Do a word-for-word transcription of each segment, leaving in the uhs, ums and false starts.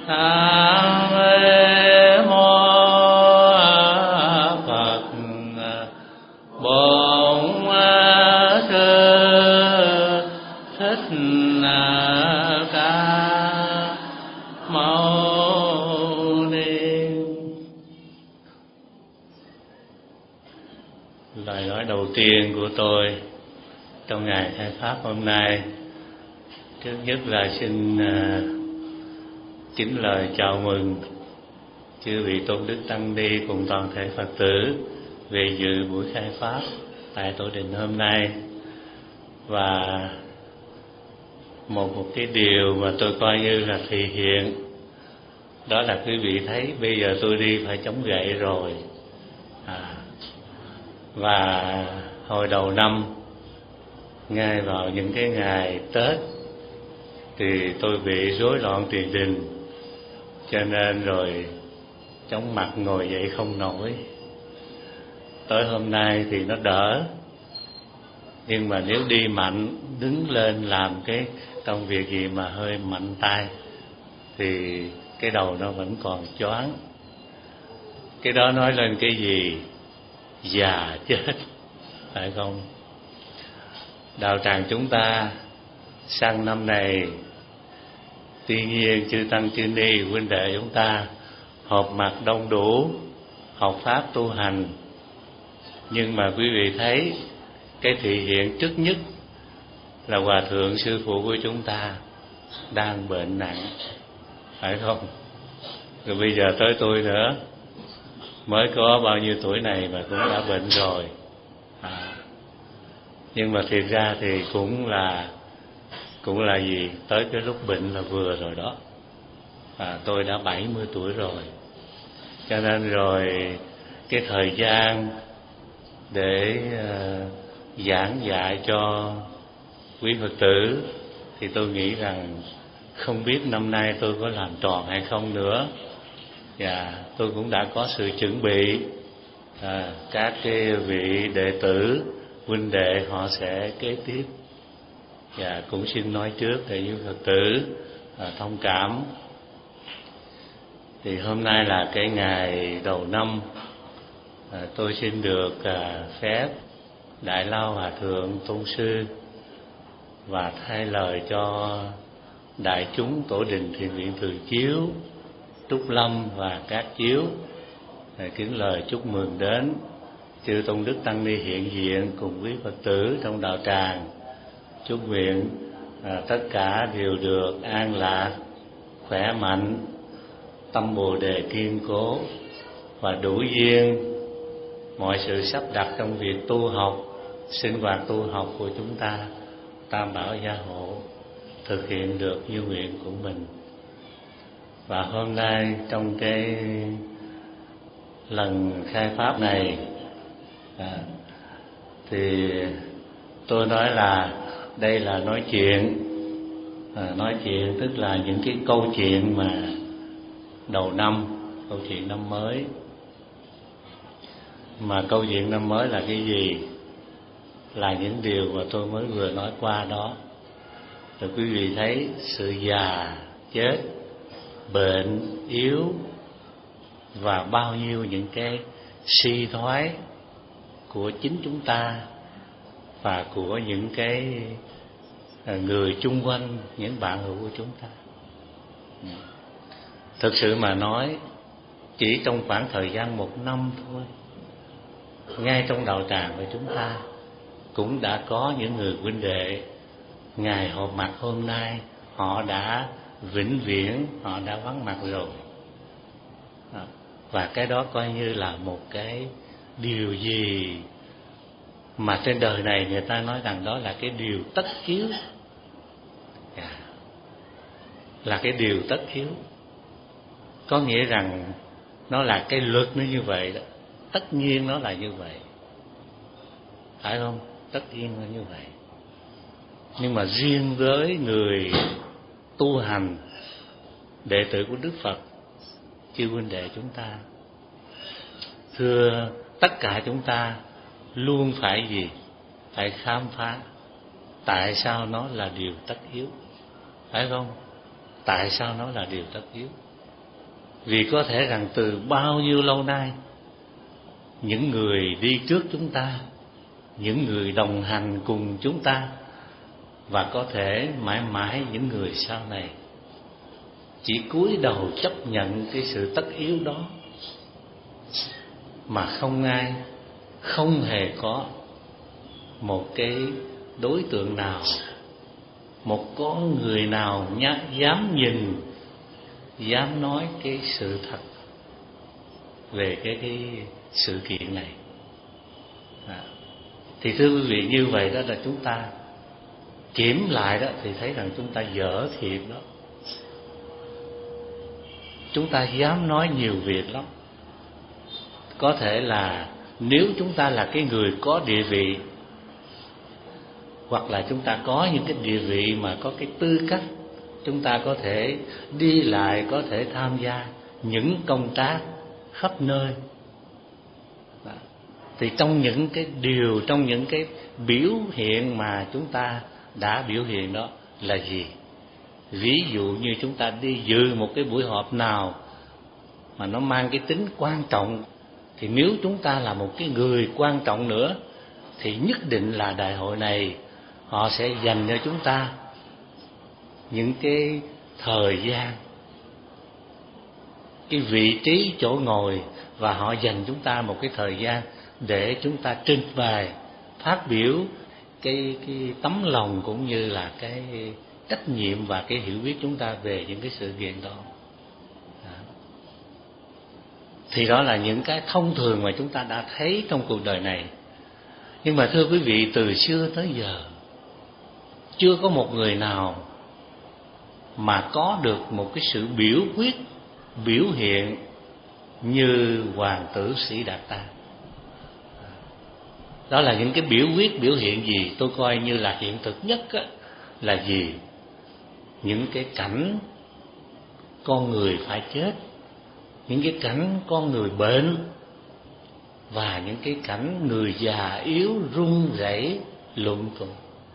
Nam mô Phật Bổn Sư Thích Ca Mâu Ni. Lời nói đầu tiên của tôi trong ngày khai pháp hôm nay, trước nhất là xin chính lời chào mừng chư vị tôn đức tăng ni cùng toàn thể Phật tử về dự buổi khai pháp tại tổ đình hôm nay. Và một một cái điều mà tôi coi như là thể hiện, đó là quý vị thấy bây giờ tôi đi phải chống gậy rồi. À, và hồi đầu năm, ngay vào những cái ngày Tết, thì tôi bị rối loạn tiền đình, cho nên rồi chóng mặt ngồi dậy không nổi. Tới hôm nay thì nó đỡ, nhưng mà nếu đi mạnh, đứng lên làm cái công việc gì mà hơi mạnh tay thì cái đầu nó vẫn còn choáng. Cái đó nói lên cái gì? Già chết, phải không? Đạo tràng chúng ta sang năm này, tuy nhiên chư tăng chư ni huynh đệ chúng ta họp mặt đông đủ, học pháp tu hành, nhưng mà quý vị thấy cái thể hiện trước nhất là Hòa Thượng sư phụ của chúng ta đang bệnh nặng, phải không? Rồi bây giờ tới tôi nữa, mới có bao nhiêu tuổi này mà cũng đã bệnh rồi. À, nhưng mà thiệt ra thì cũng là cũng là gì? Tới cái lúc bệnh là vừa rồi đó. À, tôi đã bảy mươi tuổi rồi, cho nên rồi cái thời gian để uh, giảng dạy cho quý Phật tử thì tôi nghĩ rằng không biết năm nay tôi có làm tròn hay không nữa. Và tôi cũng đã có sự chuẩn bị, à, các cái vị đệ tử huynh đệ họ sẽ kế tiếp. Và cũng xin nói trước để quý Phật tử à, thông cảm. Thì hôm nay là cái ngày đầu năm, à, tôi xin được à, phép Đại Lao Hòa Thượng Tôn Sư và thay lời cho đại chúng tổ đình Thiền viện Từ Chiếu, Trúc Lâm và các chiếu kính lời chúc mừng đến chư tôn đức tăng ni hiện diện cùng quý Phật tử trong đạo tràng. Chúc nguyện à, tất cả đều được an lạc, khỏe mạnh, tâm Bồ Đề kiên cố và đủ duyên mọi sự sắp đặt trong việc tu học, sinh hoạt tu học của chúng ta, Tam Bảo gia hộ thực hiện được như nguyện của mình. Và hôm nay trong cái lần khai pháp này à, thì tôi nói là đây là nói chuyện, à, nói chuyện tức là những cái câu chuyện mà đầu năm, câu chuyện năm mới. Mà câu chuyện năm mới là cái gì? Là những điều mà tôi mới vừa nói qua đó. Rồi quý vị thấy sự già, chết, bệnh, yếu và bao nhiêu những cái suy thoái của chính chúng ta và của những cái người chung quanh, những bạn hữu của chúng ta. Thực sự mà nói, chỉ trong khoảng thời gian một năm thôi, ngay trong đạo tràng của chúng ta cũng đã có những người huynh đệ ngày họp mặt hôm nay họ đã vĩnh viễn, họ đã vắng mặt rồi. Và cái đó coi như là một cái điều gì mà trên đời này người ta nói rằng đó là cái điều tất yếu. Yeah. Là cái điều tất yếu. Có nghĩa rằng nó là cái luật nó như vậy đó. Tất nhiên nó là như vậy, phải không? Tất nhiên là như vậy. Nhưng mà riêng với người tu hành, đệ tử của Đức Phật, chư huynh đệ chúng ta, thưa tất cả chúng ta luôn phải gì? Phải khám phá tại sao nó là điều tất yếu, phải không? Tại sao nó là điều tất yếu? Vì có thể rằng từ bao nhiêu lâu nay, những người đi trước chúng ta, những người đồng hành cùng chúng ta, và có thể mãi mãi những người sau này chỉ cúi đầu chấp nhận cái sự tất yếu đó, mà không ai, không hề có một cái đối tượng nào, một con người nào nhá, dám nhìn, dám nói cái sự thật về cái cái sự kiện này. À, thì thưa quý vị, như vậy đó là chúng ta kiểm lại đó thì thấy rằng chúng ta dở thiệt đó. Chúng ta dám nói nhiều việc lắm. Có thể là nếu chúng ta là cái người có địa vị, hoặc là chúng ta có những cái địa vị mà có cái tư cách, chúng ta có thể đi lại, có thể tham gia những công tác khắp nơi. Đó. Thì trong những cái điều, trong những cái biểu hiện mà chúng ta đã biểu hiện đó là gì? Ví dụ như chúng ta đi dự một cái buổi họp nào mà nó mang cái tính quan trọng, thì nếu chúng ta là một cái người quan trọng nữa thì nhất định là đại hội này họ sẽ dành cho chúng ta những cái thời gian, cái vị trí chỗ ngồi, và họ dành chúng ta một cái thời gian để chúng ta trình bày, phát biểu cái cái tấm lòng cũng như là cái trách nhiệm và cái hiểu biết chúng ta về những cái sự kiện đó. Đó. Thì đó là những cái thông thường mà chúng ta đã thấy trong cuộc đời này. Nhưng mà thưa quý vị, từ xưa tới giờ chưa có một người nào mà có được một cái sự biểu quyết, biểu hiện như hoàng tử Sĩ Đạt Ta. Đó là những cái biểu quyết, biểu hiện gì? Tôi coi như là hiện thực nhất á, là gì? Những cái cảnh con người phải chết, những cái cảnh con người bệnh, và những cái cảnh người già yếu run rẩy lụm cụm,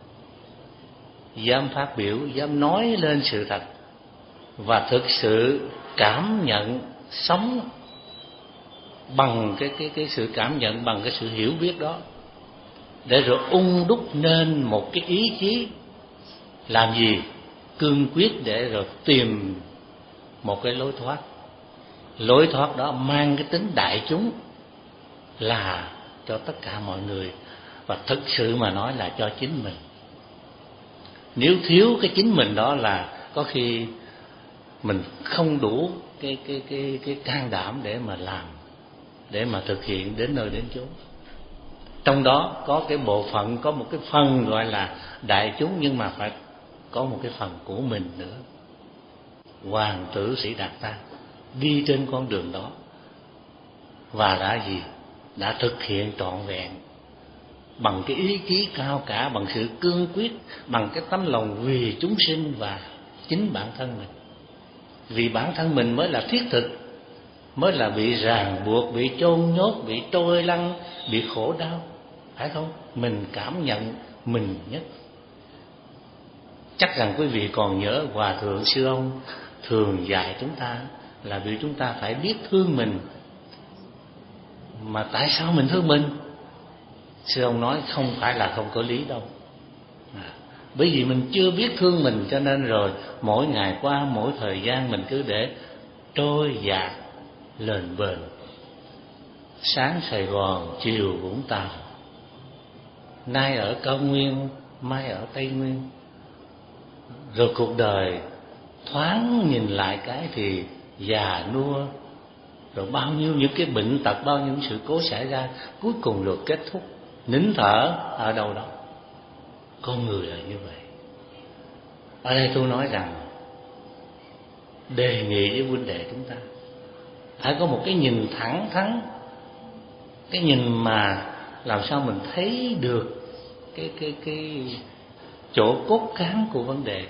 dám phát biểu, dám nói lên sự thật, và thực sự cảm nhận, sống bằng cái cái cái sự cảm nhận, bằng cái sự hiểu biết đó, để rồi ung đúc nên một cái ý chí làm gì? Cương quyết để rồi tìm một cái lối thoát. Lối thoát đó mang cái tính đại chúng, là cho tất cả mọi người, và thực sự mà nói là cho chính mình. Nếu thiếu cái chính mình đó là có khi mình không đủ cái cái cái cái can đảm để mà làm, để mà thực hiện đến nơi đến chốn. Trong đó có cái bộ phận, có một cái phần gọi là đại chúng, nhưng mà phải có một cái phần của mình nữa. Hoàng tử Sĩ Đạt Ta đi trên con đường đó, và đã gì? Đã thực hiện trọn vẹn bằng cái ý chí cao cả, bằng sự cương quyết, bằng cái tấm lòng vì chúng sinh và chính bản thân mình. Vì bản thân mình mới là thiết thực, mới là bị ràng buộc, bị chôn nhốt, bị trôi lăn, bị khổ đau, phải không? Mình cảm nhận mình nhất. Chắc rằng quý vị còn nhớ Hòa Thượng Sư Ông thường dạy chúng ta là vì chúng ta phải biết thương mình. Mà tại sao mình thương mình? Sư ông nói không phải là không có lý đâu. À, bởi vì mình chưa biết thương mình, cho nên rồi mỗi ngày qua, mỗi thời gian mình cứ để trôi dạt lềnh bềnh. Sáng Sài Gòn, chiều Vũng Tàu, nay ở Cao Nguyên, mai ở Tây Nguyên. Rồi cuộc đời thoáng nhìn lại cái thì già nua, rồi bao nhiêu những cái bệnh tật, bao nhiêu những sự cố xảy ra, cuối cùng rồi kết thúc nín thở ở đâu đó. Con người là như vậy. Ở đây tôi nói rằng đề nghị với huynh đệ chúng ta phải có một cái nhìn thẳng thắn, cái nhìn mà làm sao mình thấy được cái cái cái chỗ cốt cán của vấn đề.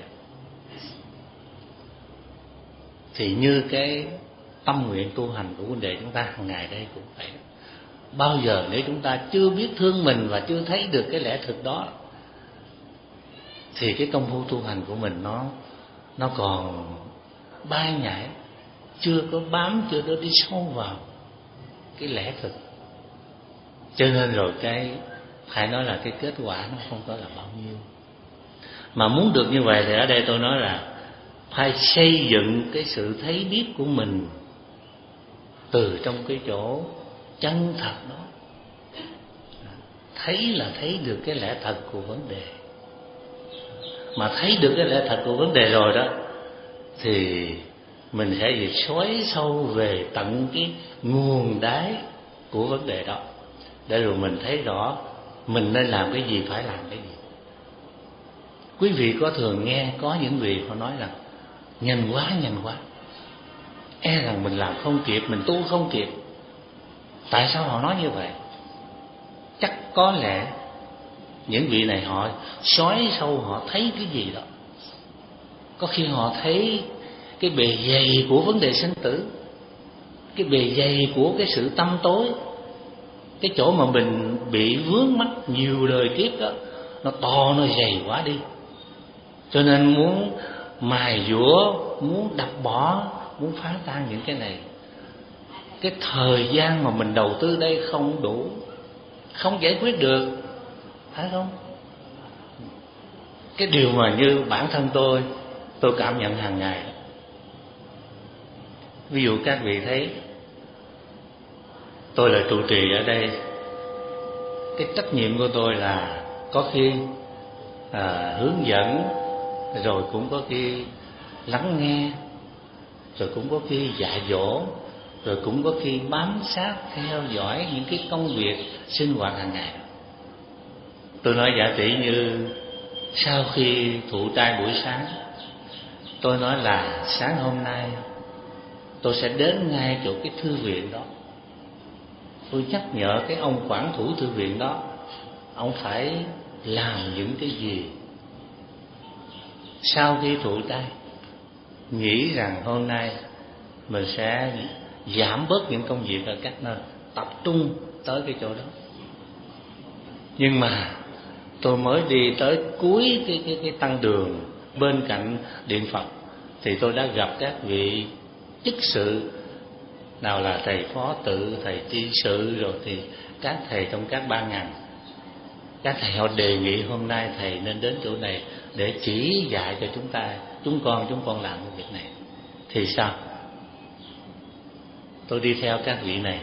Thì như cái tâm nguyện tu hành của huynh đệ chúng ta hàng ngày đây cũng vậy. Bao giờ nếu chúng ta chưa biết thương mình và chưa thấy được cái lẽ thực đó, thì cái công phu tu hành của mình nó nó còn bay nhảy, chưa có bám, chưa có đi sâu vào cái lẽ thực. Cho nên rồi cái phải nói là cái kết quả nó không có là bao nhiêu. Mà muốn được như vậy thì ở đây tôi nói là phải xây dựng cái sự thấy biết của mình từ trong cái chỗ chân thật đó. Thấy là thấy được cái lẽ thật của vấn đề. Mà thấy được cái lẽ thật của vấn đề rồi đó thì mình sẽ việc xoáy sâu về tận cái nguồn đáy của vấn đề đó, để rồi mình thấy rõ mình nên làm cái gì, phải làm cái gì. Quý vị có thường nghe có những vị họ nói rằng nhanh quá nhanh quá, e rằng mình làm không kịp, mình tu không kịp. Tại sao họ nói như vậy? Chắc có lẽ những vị này họ xoáy sâu, họ thấy cái gì đó. Có khi họ thấy cái bề dày của vấn đề sinh tử, cái bề dày của cái sự tâm tối, cái chỗ mà mình bị vướng mắc nhiều đời kiếp đó, nó to, nó dày quá đi. Cho nên muốn mài dũa, muốn đập bỏ, muốn phá tan những cái này. Cái thời gian mà mình đầu tư đây không đủ, không giải quyết được, phải không? Cái điều mà như bản thân tôi tôi cảm nhận hàng ngày. Ví dụ các vị thấy tôi là trụ trì ở đây, cái trách nhiệm của tôi là có khi à, hướng dẫn, rồi cũng có khi lắng nghe, rồi cũng có khi dạy dỗ, rồi cũng có khi bám sát theo dõi những cái công việc sinh hoạt hàng ngày. Tôi nói giả tỷ như sau khi thụ trai buổi sáng, tôi nói là sáng hôm nay tôi sẽ đến ngay chỗ cái thư viện đó. Tôi nhắc nhở cái ông quản thủ thư viện đó, ông phải làm những cái gì. Sau khi thụ trai, nghĩ rằng hôm nay mình sẽ giảm bớt những công việc ở các nơi, tập trung tới cái chỗ đó. Nhưng mà tôi mới đi tới cuối cái, cái, cái tăng đường bên cạnh điện Phật thì tôi đã gặp các vị chức sự, nào là thầy phó tự, thầy tri sự, rồi thì các thầy trong các ban ngành. Các thầy họ đề nghị hôm nay thầy nên đến chỗ này để chỉ dạy cho chúng ta, chúng con chúng con làm cái việc này. Thì sao? Tôi đi theo các vị này,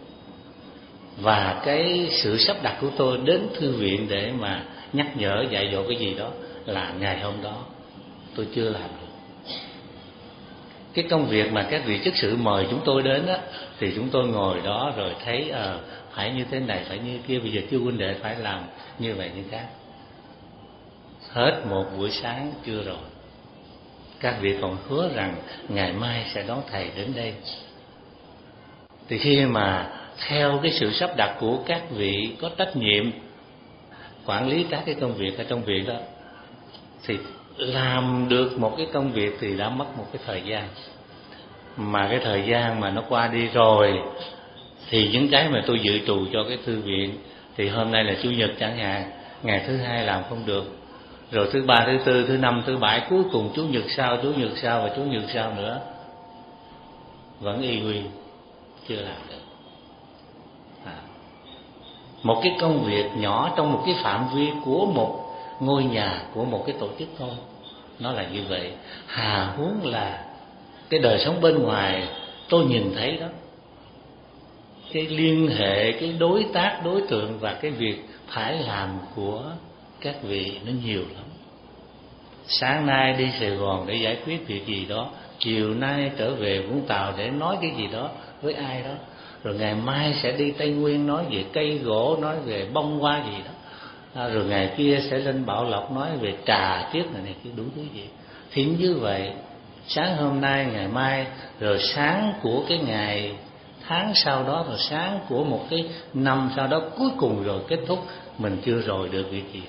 và cái sự sắp đặt của tôi đến thư viện để mà nhắc nhở dạy dỗ cái gì đó là ngày hôm đó tôi chưa làm được. Cái công việc mà các vị chức sự mời chúng tôi đến đó, thì chúng tôi ngồi đó rồi thấy à, phải như thế này, phải như kia, bây giờ chư huynh đệ phải làm như vậy như khác. Hết một buổi sáng chưa rồi, các vị còn hứa rằng ngày mai sẽ đón thầy đến đây. Thì khi mà theo cái sự sắp đặt của các vị có trách nhiệm quản lý các cái công việc ở trong viện đó, thì làm được một cái công việc thì đã mất một cái thời gian. Mà cái thời gian mà nó qua đi rồi thì những cái mà tôi dự trù cho cái thư viện, thì hôm nay là chủ nhật chẳng hạn, ngày thứ hai làm không được, rồi thứ ba, thứ tư, thứ năm, thứ bảy, cuối cùng chủ nhật sau, chủ nhật sau và chủ nhật sau nữa vẫn y nguyên chưa làm được. À, một cái công việc nhỏ trong một cái phạm vi của một ngôi nhà, của một cái tổ chức thôi, nó là như vậy. Hà huống là cái đời sống bên ngoài tôi nhìn thấy đó, cái liên hệ, cái đối tác, đối tượng và cái việc phải làm của các vị nó nhiều lắm. Sáng nay đi Sài Gòn để giải quyết việc gì đó, chiều nay trở về Vũng Tàu để nói cái gì đó với ai đó, rồi ngày mai sẽ đi Tây Nguyên nói về cây gỗ, nói về bông hoa gì đó, à, rồi ngày kia sẽ lên Bảo Lộc nói về trà chiết này này kia đủ thứ gì. Thì như vậy, sáng hôm nay, ngày mai, rồi sáng của cái ngày tháng sau đó, rồi sáng của một cái năm sau đó, cuối cùng rồi kết thúc, mình chưa rồi được việc gì.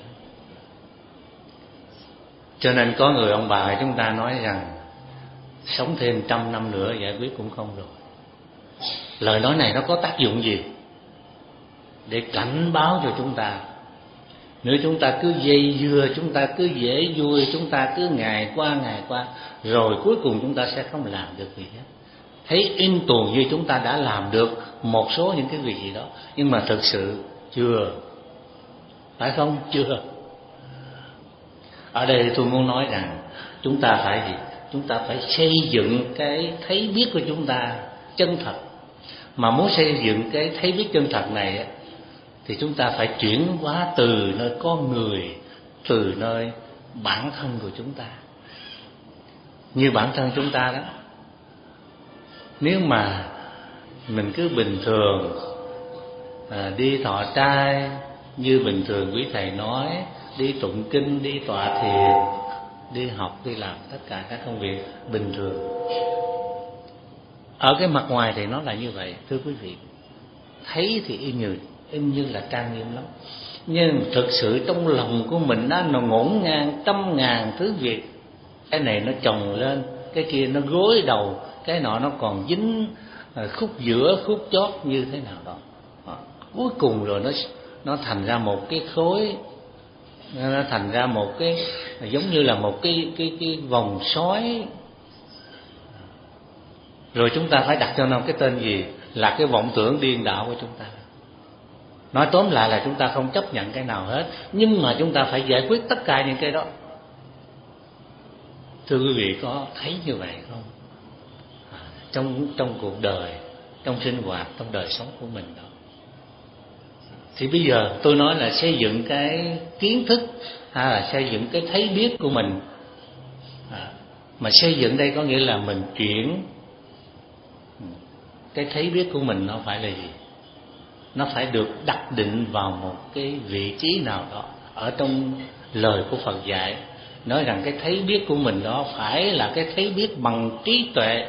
Cho nên có người ông bà chúng ta nói rằng sống thêm trăm năm nữa giải quyết cũng không rồi. Lời nói này nó có tác dụng gì? Để cảnh báo cho chúng ta, nếu chúng ta cứ dây dưa, chúng ta cứ dễ vui, chúng ta cứ ngày qua ngày qua, rồi cuối cùng chúng ta sẽ không làm được gì hết. thấy in tuồng như chúng ta đã làm được một số những cái việc gì đó, nhưng mà thực sự chưa, phải không? Chưa. Ở đây tôi muốn nói rằng chúng ta phải gì? Chúng ta phải xây dựng cái thấy biết của chúng ta chân thật. Mà muốn xây dựng cái thấy biết chân thật này thì chúng ta phải chuyển hóa từ nơi con người, từ nơi bản thân của chúng ta. Như bản thân chúng ta đó, nếu mà mình cứ bình thường à, đi thọ trai như bình thường quý thầy nói, đi tụng kinh, đi tọa thiền, đi học, đi làm tất cả các công việc bình thường, ở cái mặt ngoài thì nó là như vậy. Thưa quý vị, thấy thì y như y như là trang nghiêm lắm, nhưng thực sự trong lòng của mình nó nó ngổn ngang trăm ngàn thứ việc. Cái này nó chồng lên, cái kia nó gối đầu, cái nọ nó còn dính khúc giữa, khúc chót như thế nào đó. À, cuối cùng rồi nó nó thành ra một cái khối, nó thành ra một cái giống như là một cái cái cái vòng xoáy. Rồi chúng ta phải đặt cho nó cái tên gì? Là cái vọng tưởng điên đảo của chúng ta. Nói tóm lại là chúng ta không chấp nhận cái nào hết, nhưng mà chúng ta phải giải quyết tất cả những cái đó. Thưa quý vị, có thấy như vậy không? À, trong trong cuộc đời, trong sinh hoạt, trong đời sống của mình đó. Thì bây giờ tôi nói là xây dựng cái kiến thức hay là xây dựng cái thấy biết của mình. À, mà xây dựng đây có nghĩa là mình chuyển cái thấy biết của mình. Nó phải là gì? Nó phải được đặt định vào một cái vị trí nào đó. Ở trong lời của Phật dạy nói rằng cái thấy biết của mình đó phải là cái thấy biết bằng trí tuệ.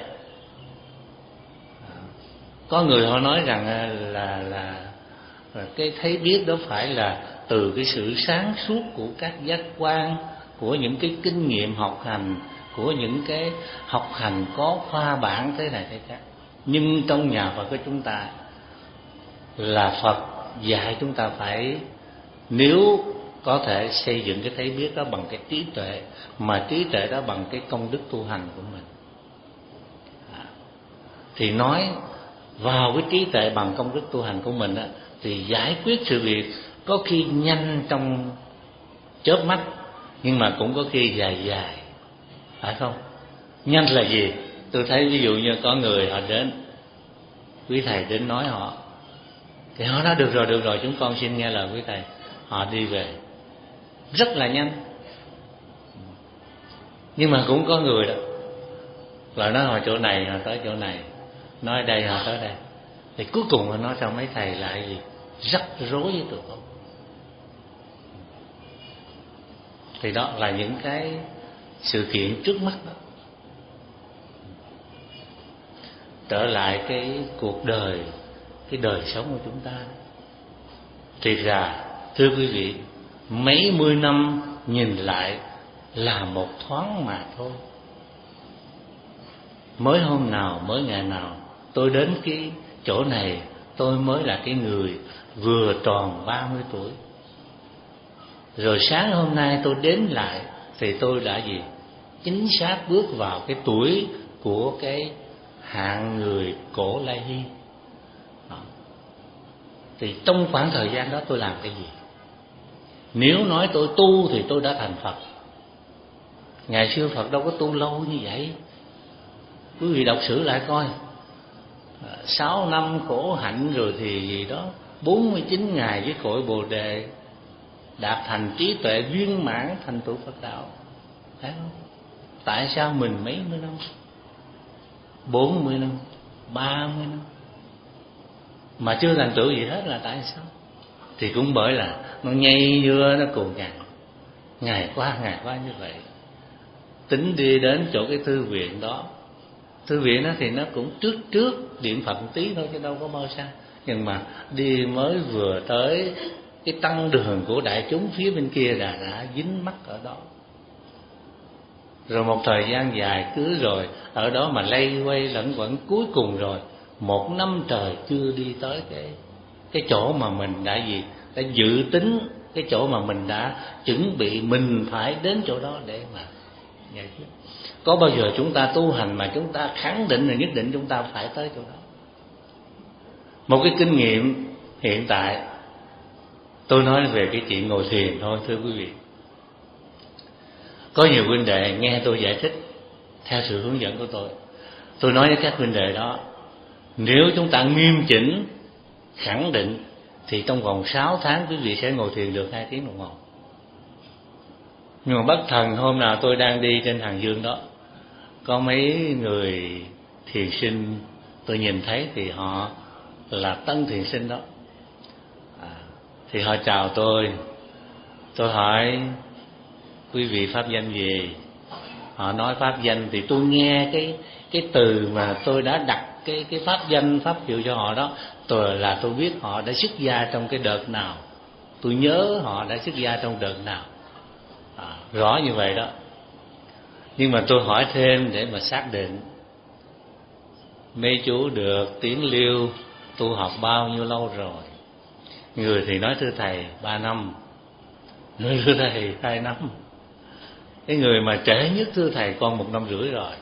Có người họ nói rằng là là, là cái thấy biết đó phải là từ cái sự sáng suốt của các giác quan, của những cái kinh nghiệm học hành, của những cái học hành có khoa bản thế này thế khác. Nhưng trong nhà Phật của chúng ta là Phật dạy chúng ta phải, nếu có thể xây dựng cái thấy biết đó bằng cái trí tuệ, mà trí tuệ đó bằng cái công đức tu hành của mình. À, thì nói vào cái trí tuệ bằng công đức tu hành của mình đó, thì giải quyết sự việc có khi nhanh trong chớp mắt, nhưng mà cũng có khi dài dài, phải không? Nhanh là gì? Tôi thấy ví dụ như có người họ đến, quý thầy đến nói họ, thì họ nói được rồi, được rồi, chúng con xin nghe lời quý thầy. Họ đi về rất là nhanh. Nhưng mà cũng có người đó là nói họ chỗ này, họ tới chỗ này, nói đây, họ tới đây, thì cuối cùng họ nói sao mấy thầy lại gì rắc rối với tụi con. Thì đó là những cái sự kiện trước mắt đó. Trở lại cái cuộc đời, cái đời sống của chúng ta, thì ra thưa quý vị, mấy mươi năm nhìn lại là một thoáng mà thôi. Mới hôm nào, mới ngày nào tôi đến cái chỗ này, tôi mới là cái người vừa tròn ba mươi tuổi. Rồi sáng hôm nay tôi đến lại thì tôi đã gì? Chính xác bước vào cái tuổi của cái hạng người cổ Lai Hy. Đó. Thì trong khoảng thời gian đó tôi làm cái gì? Nếu nói tôi tu thì tôi đã thành Phật. Ngày xưa Phật đâu có tu lâu như vậy. Quý vị đọc sử lại coi, sáu năm khổ hạnh rồi thì gì đó, bốn mươi chín ngày với cội Bồ Đề, đạt thành trí tuệ viên mãn, thành tựu Phật đạo. Thấy không? Tại sao mình mấy mươi năm, bốn mươi năm, ba mươi năm mà chưa thành tựu gì hết là tại sao? Thì cũng bởi là nó nhây nhưa, nó cù nhằn, ngày qua ngày qua như vậy. Tính đi đến chỗ cái thư viện đó, thư viện đó thì nó cũng trước trước Điện Phật một tí thôi chứ đâu có bao xa. Nhưng mà đi mới vừa tới cái tăng đường của đại chúng phía bên kia là đã dính mắc ở đó. Rồi một thời gian dài cứ rồi ở đó mà lây quay lẫn quẩn, cuối cùng rồi một năm trời chưa đi tới cái cái chỗ mà mình đã gì đã dự tính, cái chỗ mà mình đã chuẩn bị mình phải đến chỗ đó để mà giải quyết. Có bao giờ chúng ta tu hành mà chúng ta khẳng định là nhất định chúng ta phải tới chỗ đó? Một cái kinh nghiệm hiện tại, tôi nói về cái chuyện ngồi thiền thôi thưa quý vị. Có nhiều huynh đệ nghe tôi giải thích theo sự hướng dẫn của tôi. Tôi nói với các huynh đệ đó, nếu chúng ta nghiêm chỉnh khẳng định thì trong vòng sáu tháng quý vị sẽ ngồi thiền được hai tiếng đồng hồ. Nhưng mà bất thần hôm nào tôi đang đi trên Hàng Dương đó, có mấy người thiền sinh tôi nhìn thấy thì họ là tân thiền sinh đó. À, thì họ chào tôi, tôi hỏi quý vị pháp danh gì? Họ nói pháp danh thì tôi nghe cái cái từ mà tôi đã đặt cái cái pháp danh pháp hiệu cho họ đó, tôi là tôi biết họ đã xuất gia trong cái đợt nào, tôi nhớ họ đã xuất gia trong đợt nào, à, rõ như vậy đó. Nhưng mà tôi hỏi thêm để mà xác định, mấy chú được tiếng Liêu tu học bao nhiêu lâu rồi? Người thì nói thưa thầy ba năm, người thưa thầy hai năm, cái người mà trễ nhất thưa thầy còn một năm rưỡi rồi.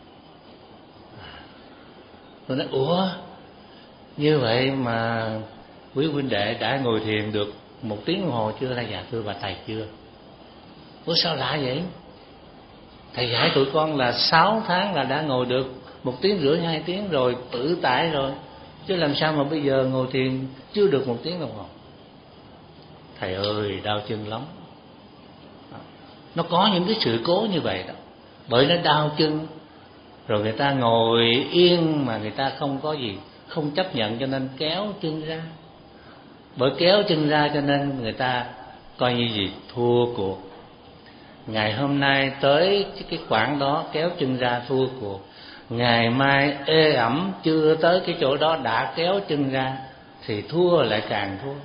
Tôi nói ủa, như vậy mà quý huynh đệ đã ngồi thiền được một tiếng đồng hồ chưa? Là dạ thưa bà thầy chưa. Ủa sao lạ vậy? Thầy dạy tụi con là sáu tháng là đã ngồi được một tiếng rưỡi hai tiếng rồi, tự tại rồi, chứ làm sao mà bây giờ ngồi thiền chưa được một tiếng đồng hồ? Thầy ơi, đau chân lắm. Nó có những cái sự cố như vậy đó. Bởi nó đau chân, rồi người ta ngồi yên mà người ta không có gì, không chấp nhận, cho nên kéo chân ra. Bởi kéo chân ra cho nên người ta coi như gì? Thua cuộc. Ngày hôm nay tới cái khoảng đó kéo chân ra thua cuộc, ngày mai ê ẩm chưa tới cái chỗ đó đã kéo chân ra thì thua lại càng thua.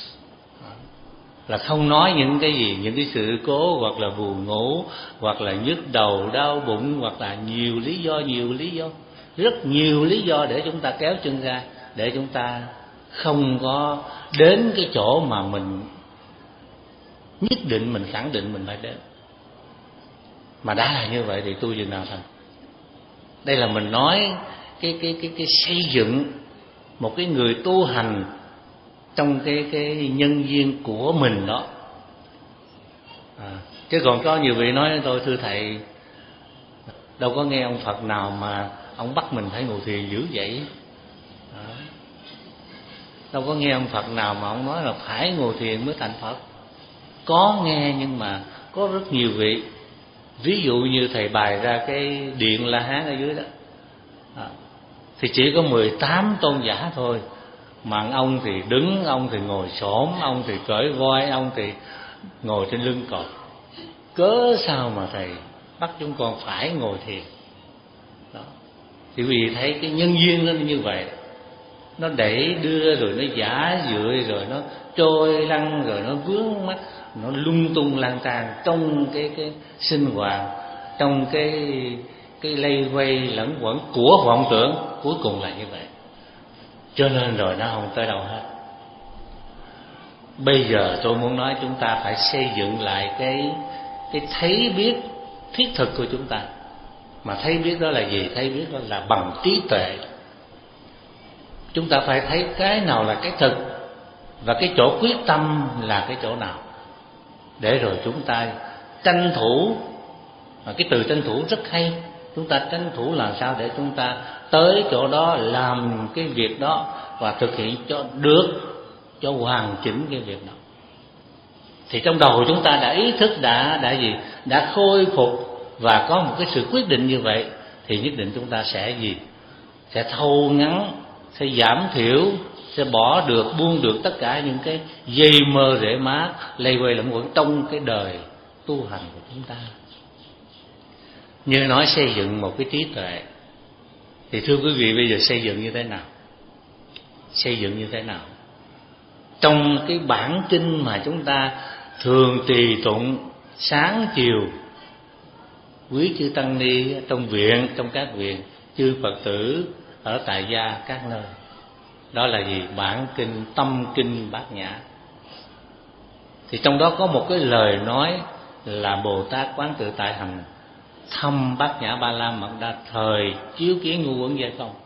Là không nói những cái gì, những cái sự cố hoặc là buồn ngủ, hoặc là nhức đầu, đau bụng, hoặc là nhiều lý do, nhiều lý do, rất nhiều lý do để chúng ta kéo chân ra, để chúng ta không có đến cái chỗ mà mình nhất định, mình khẳng định mình phải đến. Mà đã là như vậy thì tu chừng nào thành? Đây là mình nói cái cái cái cái xây dựng một cái người tu hành trong cái cái nhân duyên của mình đó. À, chứ còn có nhiều vị nói với tôi, thưa thầy, đâu có nghe ông Phật nào mà ông bắt mình phải ngồi thiền dữ vậy. À, đâu có nghe ông Phật nào mà ông nói là phải ngồi thiền mới thành Phật. Có nghe, nhưng mà có rất nhiều vị, ví dụ như thầy bày ra cái điện La Hán ở dưới đó, à, thì chỉ có mười tám tôn giả thôi. Mà ông thì đứng, ông thì ngồi xổm, ông thì cởi voi, ông thì ngồi trên lưng cọp. Cớ sao mà thầy bắt chúng con phải ngồi thiền đó? Thì quý vị thấy cái nhân duyên nó như vậy, nó đẩy đưa rồi nó giả dưỡi, rồi nó trôi lăn, rồi nó vướng mắt, nó lung tung lang tan trong cái cái sinh hoạt, trong cái cái lây quay lẫn quẩn của vọng tưởng, cuối cùng là như vậy. Cho nên rồi nó không tới đâu hết. Bây giờ tôi muốn nói chúng ta phải xây dựng lại cái cái thấy biết thiết thực của chúng ta. Mà thấy biết đó là gì? Thấy biết đó là bằng trí tuệ. Chúng ta phải thấy cái nào là cái thực, và cái chỗ quyết tâm là cái chỗ nào, để rồi chúng ta tranh thủ. Và cái từ tranh thủ rất hay. Chúng ta tranh thủ làm sao để chúng ta tới chỗ đó, làm cái việc đó và thực hiện cho được, cho hoàn chỉnh cái việc đó. Thì trong đầu chúng ta đã ý thức, đã đã gì, đã khôi phục và có một cái sự quyết định như vậy, thì nhất định chúng ta sẽ gì, sẽ thâu ngắn, sẽ giảm thiểu, sẽ bỏ được, buông được tất cả những cái dây mơ rễ má lây quay lẫn quẩn trong cái đời tu hành của chúng ta. Như nói xây dựng một cái trí tuệ, thì thưa quý vị, bây giờ xây dựng như thế nào? Xây dựng như thế nào? Trong cái bản kinh mà chúng ta thường trì tụng sáng chiều, quý chư tăng ni trong viện, trong các viện, chư Phật tử ở tại gia các nơi, đó là gì? Bản kinh Tâm Kinh Bát Nhã. Thì trong đó có một cái lời nói là Bồ Tát Quán Tự Tại Hành thăm Bát Nhã Ba La Mật Đa thời chiếu kiến Ngũ Uẩn Giai Không.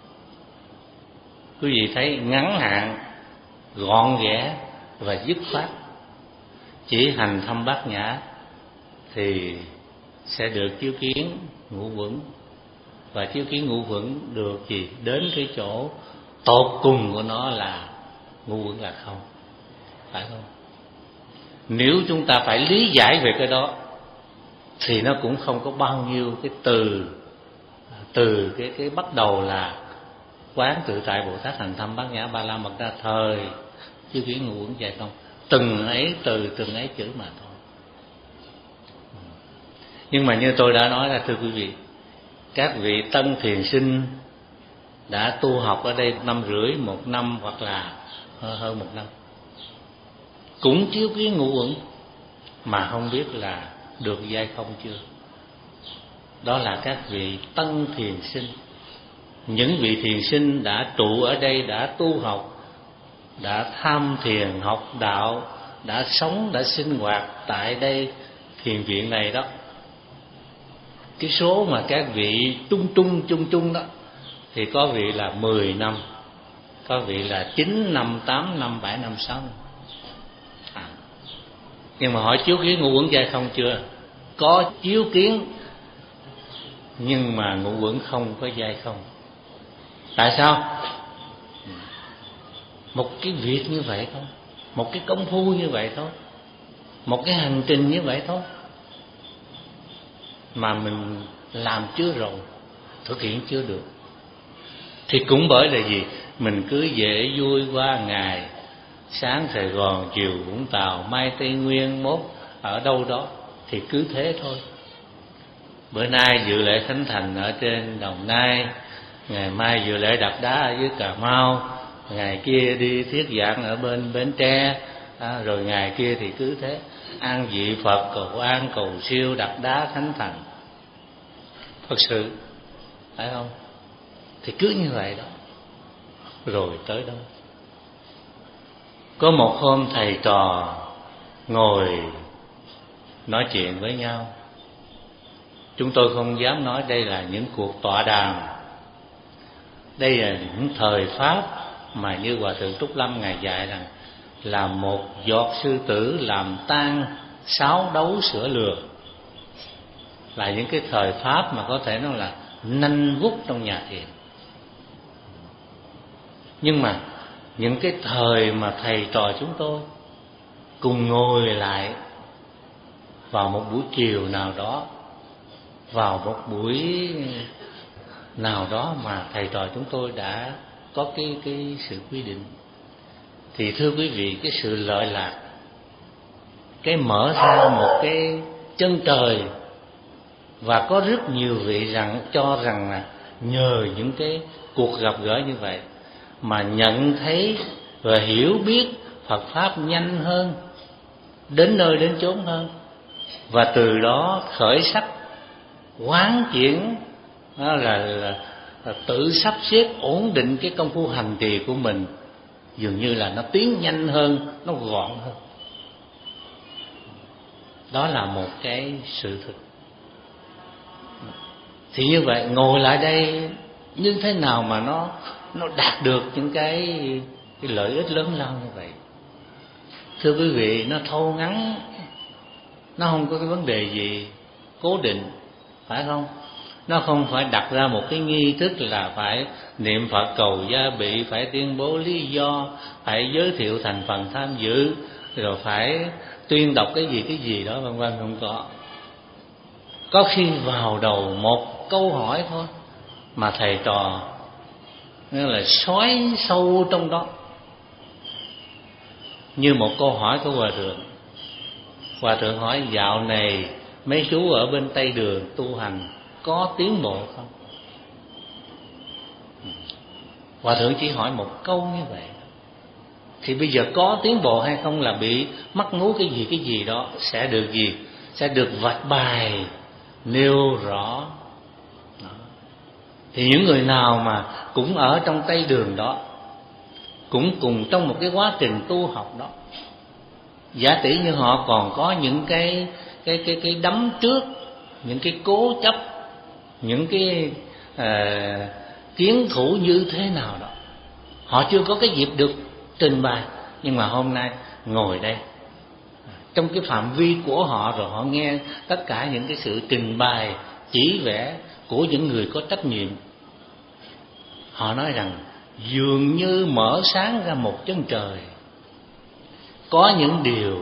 Quý vị thấy ngắn hạn, gọn ghẽ và dứt khoát. Chỉ hành thăm Bát Nhã thì sẽ được chiếu kiến Ngũ Uẩn, và chiếu kiến Ngũ Uẩn được gì? Đến cái chỗ tột cùng của nó là Ngũ Uẩn là không, phải không? Nếu chúng ta phải lý giải về cái đó thì nó cũng không có bao nhiêu cái từ từ cái cái bắt đầu là quán tự tại Bồ Tát hành thăm Bát Nhã Ba La Mật Đa thời chiếu kiến Ngũ Uẩn Giai Không, từng ấy từ từng ấy chữ mà thôi. Nhưng mà như tôi đã nói là, thưa quý vị, các vị tân thiền sinh đã tu học ở đây năm rưỡi, một năm hoặc là hơn một năm, cũng chiếu kiến Ngũ Uẩn mà không biết là được Giai Không chưa. Đó là các vị tân thiền sinh. Những vị thiền sinh đã trụ ở đây, đã tu học, đã tham thiền, học đạo, đã sống, đã sinh hoạt tại đây thiền viện này đó. Cái số mà các vị trung trung trung trung đó thì có vị là mười năm, có vị là chín năm, tám năm, bảy năm, sáu năm. À. Nhưng mà hỏi chiếu kiến Ngũ Uẩn Giai Không chưa? Có chiếu kiến, nhưng mà Ngũ Uẩn không có Giai Không. Tại sao? Một cái việc như vậy thôi, một cái công phu như vậy thôi, một cái hành trình như vậy thôi, mà mình làm chưa rồi, thực hiện chưa được. Thì cũng bởi là gì? Mình cứ dễ vui qua ngày, sáng Sài Gòn, chiều Vũng Tàu, mai Tây Nguyên, mốt ở đâu đó, thì cứ thế thôi. Bữa nay dự lễ Khánh Thành ở trên Đồng Nai, ngày mai dự lễ Đập Đá ở dưới Cà Mau, ngày kia đi thuyết giảng ở bên Bến Tre, à, rồi ngày kia thì cứ thế an vị Phật, cầu an, cầu siêu, Đập Đá, Khánh Thành. Thật sự, phải không? Thì cứ như vậy đó, rồi tới đâu. Có một hôm thầy trò ngồi nói chuyện với nhau. Chúng tôi không dám nói đây là những cuộc tọa đàm, đây là những thời pháp mà như Hòa Thượng Trúc Lâm Ngài dạy rằng là một giọt sư tử làm tan sáu đấu sữa lừa. Là những cái thời pháp mà có thể nói là nanh vút trong nhà thiền. Nhưng mà những cái thời mà thầy trò chúng tôi cùng ngồi lại vào một buổi chiều nào đó, vào một buổi nào đó mà thầy trò chúng tôi đã có cái cái sự quy định, thì thưa quý vị, cái sự lợi lạc, cái mở ra một cái chân trời. Và có rất nhiều vị rằng cho rằng là nhờ những cái cuộc gặp gỡ như vậy mà nhận thấy và hiểu biết Phật pháp nhanh hơn, đến nơi đến chốn hơn, và từ đó khởi sắc quán chuyển, đó là, là, là tự sắp xếp ổn định cái công phu hành trì của mình, dường như là nó tiến nhanh hơn, nó gọn hơn. Đó là một cái sự thực. Thì như vậy ngồi lại đây như thế nào mà nó nó đạt được những cái cái lợi ích lớn lao như vậy? Thưa quý vị, nó thâu ngắn, nó không có cái vấn đề gì cố định, phải không? Nó không phải đặt ra một cái nghi thức là phải niệm Phật cầu gia bị, phải tuyên bố lý do, phải giới thiệu thành phần tham dự, rồi phải tuyên đọc cái gì cái gì đó vân vân, không có. Có khi vào đầu một câu hỏi thôi mà thầy trò nghĩa là xoáy sâu trong đó. Như một câu hỏi của Hòa Thượng. Hòa Thượng hỏi dạo này mấy chú ở bên Tây Đường tu hành có tiến bộ không? Hòa Thượng chỉ hỏi một câu như vậy. Thì bây giờ có tiến bộ hay không là bị mắc mú cái gì cái gì đó, sẽ được gì? Sẽ được vạch bài, nêu rõ. Đó. Thì những người nào mà cũng ở trong Tây Đường đó, cũng cùng trong một cái quá trình tu học đó, giả tỷ như họ còn có những cái cái cái cái đấm trước những cái cố chấp, những cái à, kiến thủ như thế nào đó. Họ chưa có cái dịp được trình bày, nhưng mà hôm nay ngồi đây trong cái phạm vi của họ, rồi họ nghe tất cả những cái sự trình bày chỉ vẽ của những người có trách nhiệm. Họ nói rằng dường như mở sáng ra một chân trời. Có những điều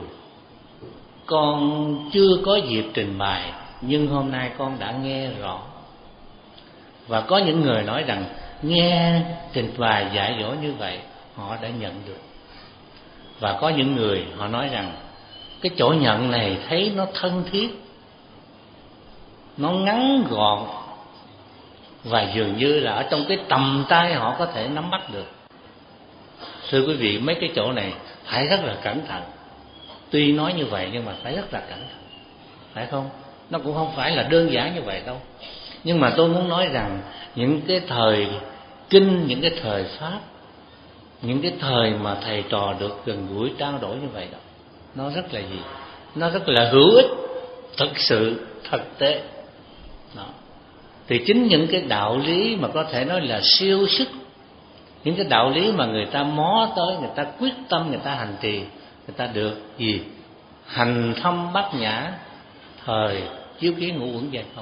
con chưa có dịp trình bày, nhưng hôm nay con đã nghe rõ. Và có những người nói rằng nghe trình bày dạy dỗ như vậy họ đã nhận được. Và có những người họ nói rằng cái chỗ nhận này thấy nó thân thiết, nó ngắn gọn, và dường như là ở trong cái tầm tay họ có thể nắm bắt được. Thưa quý vị, mấy cái chỗ này phải rất là cẩn thận. Tuy nói như vậy nhưng mà phải rất là cẩn thận, phải không? Nó cũng không phải là đơn giản như vậy đâu. Nhưng mà tôi muốn nói rằng những cái thời kinh, những cái thời pháp, những cái thời mà thầy trò được gần gũi trao đổi như vậy đó, nó rất là gì? Nó rất là hữu ích, thực sự, thực tế đó. Thì chính những cái đạo lý mà có thể nói là siêu sức, những cái đạo lý mà người ta mó tới, người ta quyết tâm, người ta hành trì, người ta được gì? Hành thâm bát nhã, thời chiếu kiến ngũ uẩn dài không.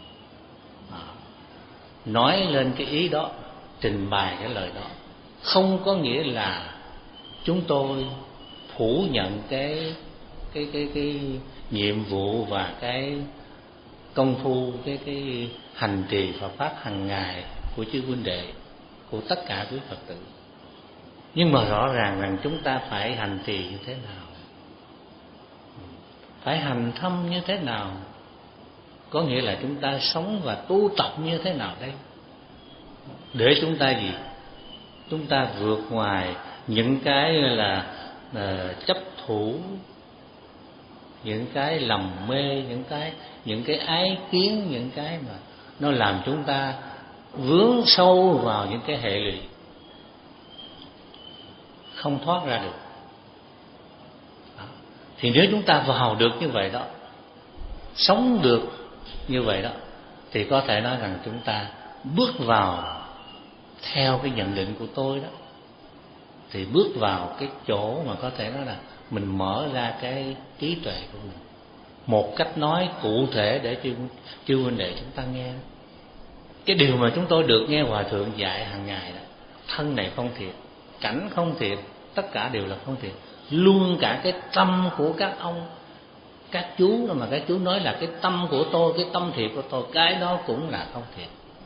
Nói lên cái ý đó, trình bày cái lời đó, không có nghĩa là chúng tôi phủ nhận cái cái cái cái nhiệm vụ và cái công phu, cái cái hành trì Phật pháp hàng ngày của chư huynh đệ, của tất cả quý Phật tử. Nhưng mà rõ ràng rằng chúng ta phải hành trì như thế nào, phải hành thâm như thế nào, có nghĩa là chúng ta sống và tu tập như thế nào đây, để chúng ta gì? Chúng ta vượt ngoài những cái là uh, chấp thủ, những cái lầm mê, những cái những cái ái kiến, những cái mà nó làm chúng ta vướng sâu vào những cái hệ lụy, không thoát ra được. Đó. Thì nếu chúng ta vào được như vậy đó, sống được như vậy đó, thì có thể nói rằng chúng ta bước vào, theo cái nhận định của tôi đó, thì bước vào cái chỗ mà có thể nói là mình mở ra cái trí tuệ của mình, một cách nói cụ thể để chư, chư huynh đệ chúng ta nghe. Cái điều mà chúng tôi được nghe Hòa Thượng dạy hàng ngày đó, thân này không thiệt, cảnh không thiệt, tất cả đều là không thiệt. Luôn cả cái tâm của các ông, các chú đó, mà các chú nói là cái tâm của tôi, cái tâm thiệt của tôi, cái đó cũng là không thiệt.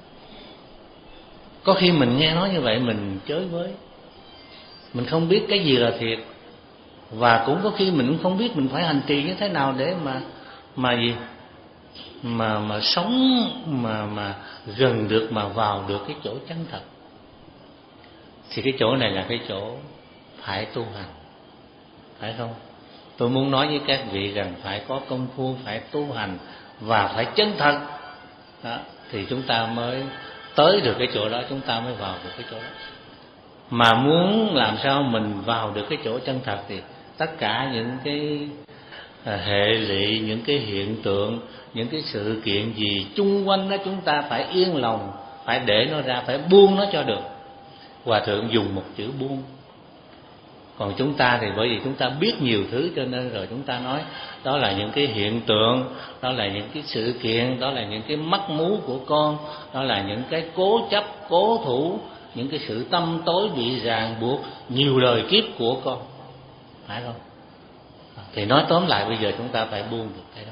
Có khi mình nghe nói như vậy mình chới với, mình không biết cái gì là thiệt, và cũng có khi mình cũng không biết mình phải hành trì như thế nào để mà mà gì mà mà sống mà mà gần được, mà vào được cái chỗ chân thật. Thì cái chỗ này là cái chỗ phải tu hành, phải không? Tôi muốn nói với các vị rằng phải có công phu, phải tu hành và phải chân thật đó, thì chúng ta mới tới được cái chỗ đó, chúng ta mới vào được cái chỗ đó. Mà muốn làm sao mình vào được cái chỗ chân thật thì tất cả những cái hệ lụy, những cái hiện tượng, những cái sự kiện gì chung quanh đó, chúng ta phải yên lòng, phải để nó ra, phải buông nó cho được. Hòa Thượng dùng một chữ buông. Còn chúng ta thì bởi vì chúng ta biết nhiều thứ, cho nên rồi chúng ta nói đó là những cái hiện tượng, đó là những cái sự kiện, đó là những cái mắc mú của con, đó là những cái cố chấp, cố thủ, những cái sự tâm tối bị ràng buộc nhiều đời kiếp của con, phải không? Thì nói tóm lại bây giờ chúng ta phải buông được cái đó.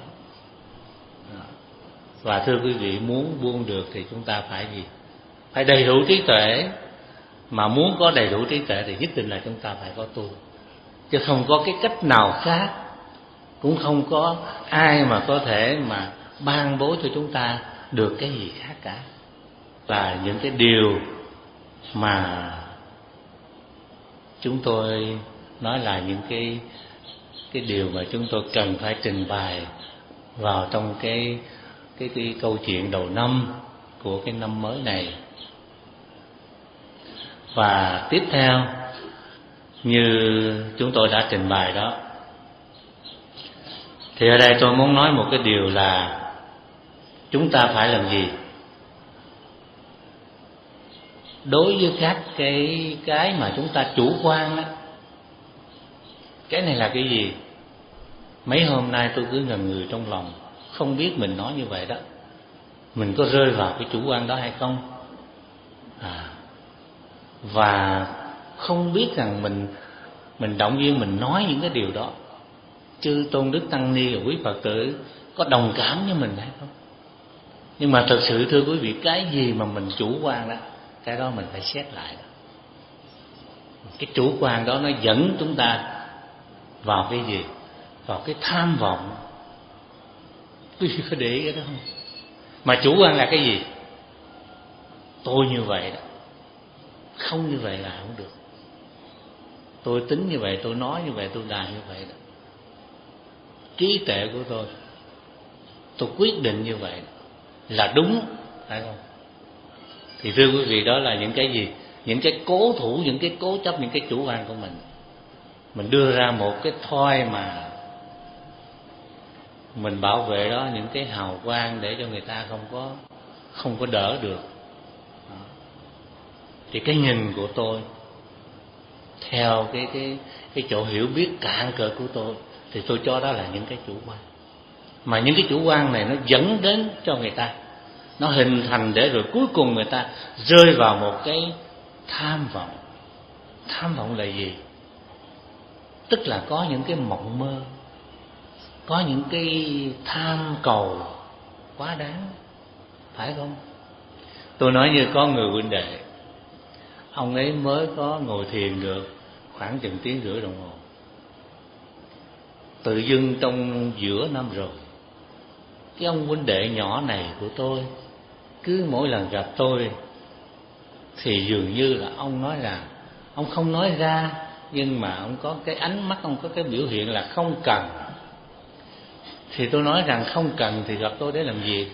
Và thưa quý vị, muốn buông được thì chúng ta phải gì? Phải đầy đủ trí tuệ. Mà muốn có đầy đủ trí tuệ thì nhất định là chúng ta phải có tu, chứ không có cái cách nào khác, cũng không có ai mà có thể mà ban bố cho chúng ta được cái gì khác cả. Là những cái điều mà chúng tôi nói là những cái cái điều mà chúng tôi cần phải trình bày vào trong cái cái cái câu chuyện đầu năm của cái năm mới này. Và tiếp theo, như chúng tôi đã trình bày đó, thì ở đây tôi muốn nói một cái điều là chúng ta phải làm gì đối với các cái cái mà chúng ta chủ quan á? Cái này là cái gì? Mấy hôm nay tôi cứ ngần ngừ trong lòng, không biết mình nói như vậy đó, mình có rơi vào cái chủ quan đó hay không? À, và không biết rằng mình mình động viên mình nói những cái điều đó, chư tôn đức tăng ni và quý Phật tử có đồng cảm với mình hay không? Nhưng mà thật sự thưa quý vị, cái gì mà mình chủ quan đó, cái đó mình phải xét lại đó. Cái chủ quan đó nó dẫn chúng ta vào cái gì? Vào cái tham vọng. Quý vị có để ý cái đó không? Mà chủ quan là cái gì? Tôi như vậy đó, không như vậy là không được. Tôi tính như vậy, tôi nói như vậy, tôi làm như vậy đó. Trí tuệ của tôi, tôi quyết định như vậy là đúng, phải không? Thì thưa quý vị, đó là những cái gì? Những cái cố thủ, những cái cố chấp, những cái chủ quan của mình. Mình đưa ra một cái thoi mà mình bảo vệ đó, những cái hào quang để cho người ta không có không có đỡ được. Đó. Thì cái nhìn của tôi theo cái cái cái chỗ hiểu biết cạn cợt của tôi, thì tôi cho đó là những cái chủ quan. Mà những cái chủ quan này nó dẫn đến cho người ta, nó hình thành để rồi cuối cùng người ta rơi vào một cái tham vọng. Tham vọng là gì? Tức là có những cái mộng mơ, có những cái tham cầu quá đáng, phải không? Tôi nói như có người huynh đệ, ông ấy mới có ngồi thiền được khoảng chừng tiếng rưỡi đồng hồ, tự dưng trong giữa năm rồi, cái ông huynh đệ nhỏ này của tôi, cứ mỗi lần gặp tôi thì dường như là ông nói là ông không nói ra, nhưng mà ông có cái ánh mắt, ông có cái biểu hiện là không cần. Thì tôi nói rằng không cần thì gặp tôi để làm gì?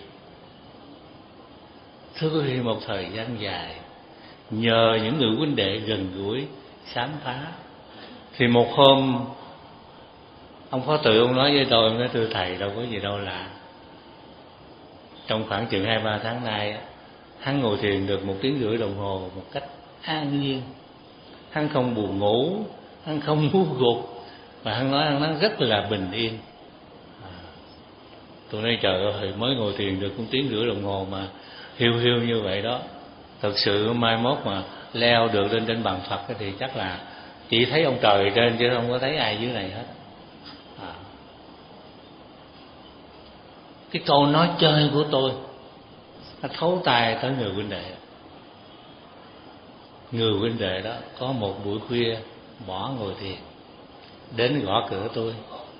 Thưa quý vị, một thời gian dài nhờ những người huynh đệ gần gũi khám phá, thì một hôm ông Phó Tự ông nói với tôi, nói thưa thầy, đâu có gì đâu lạ. Trong khoảng chừng hai ba tháng nay, hắn ngồi thiền được một tiếng rưỡi đồng hồ một cách an nhiên. Hắn không buồn ngủ, hắn không ngu gục, và hắn nói hắn nói rất là bình yên. À, tôi nói trời ơi, mới ngồi thiền được một tiếng rưỡi đồng hồ mà hiu hiu như vậy đó. Thật sự mai mốt mà leo được lên trên bàn Phật thì chắc là chỉ thấy ông trời trên chứ không có thấy ai dưới này hết. À, cái câu nói chơi của tôi nó thấu tai tới người huynh đệ. Người huynh đệ đó có một buổi khuya bỏ ngồi thiền, đến gõ cửa tôi.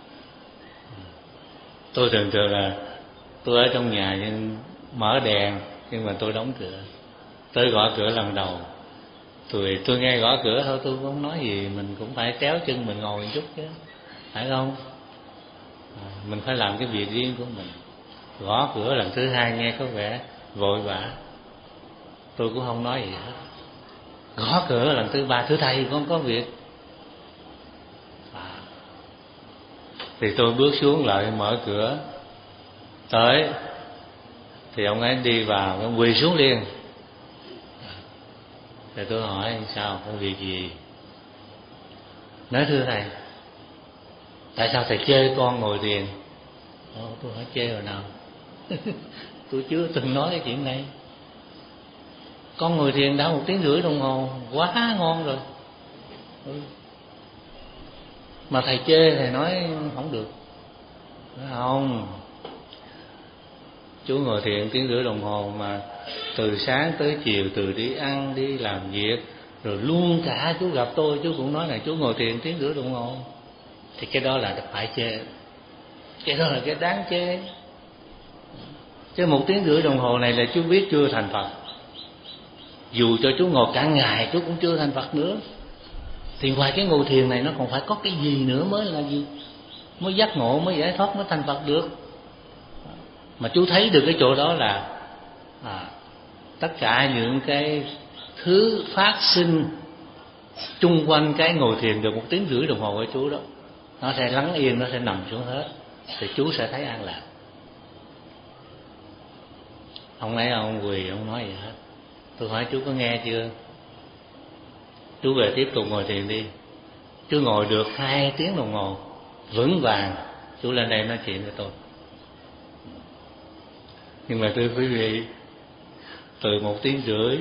Tôi thường thường là tôi ở trong nhà nhưng mở đèn, nhưng mà tôi đóng cửa. Tới gõ cửa lần đầu, tôi tôi nghe gõ cửa thôi, tôi không nói gì, mình cũng phải kéo chân mình ngồi một chút chứ, phải không? À, mình phải làm cái việc riêng của mình. Gõ cửa lần thứ hai nghe có vẻ vội vã, tôi cũng không nói gì hết. Gõ cửa lần thứ ba, thưa thầy con có việc. À, thì tôi bước xuống lại mở cửa tới, thì ông ấy đi vào, ông quỳ xuống liền. Thì tôi hỏi sao, có việc gì? Nói thưa thầy, tại sao thầy chê con ngồi thiền? Ồ, tôi hỏi chê rồi nào? Tôi chưa từng nói cái chuyện này. Con ngồi thiền đã một tiếng rưỡi đồng hồ, quá ngon rồi. Ừ. Mà thầy chê, thầy nói không được. Nói không, chú ngồi thiền tiếng rưỡi đồng hồ mà từ sáng tới chiều, từ đi ăn, đi làm việc, rồi luôn cả chú gặp tôi, chú cũng nói là chú ngồi thiền tiếng rưỡi đồng hồ. Thì cái đó là phải chê, cái đó là cái đáng chê. Chứ một tiếng rưỡi đồng hồ này là chú biết chưa thành Phật. Dù cho chú ngồi cả ngày, chú cũng chưa thành Phật nữa. Thì ngoài cái ngồi thiền này nó còn phải có cái gì nữa mới là gì? Mới giác ngộ, mới giải thoát, mới thành Phật được. Mà chú thấy được cái chỗ đó là à, tất cả những cái thứ phát sinh chung quanh cái ngồi thiền được một tiếng rưỡi đồng hồ của chú đó, nó sẽ lắng yên, nó sẽ nằm xuống hết, thì chú sẽ thấy an lạc. Ông ấy ông quỳ, ông nói gì hết. Tôi hỏi chú có nghe chưa? Chú về tiếp tục ngồi thiền đi. Chú ngồi được hai tiếng đồng hồ vững vàng, chú lên đây nói chuyện với tôi. Nhưng mà thưa quý vị, từ một tiếng rưỡi,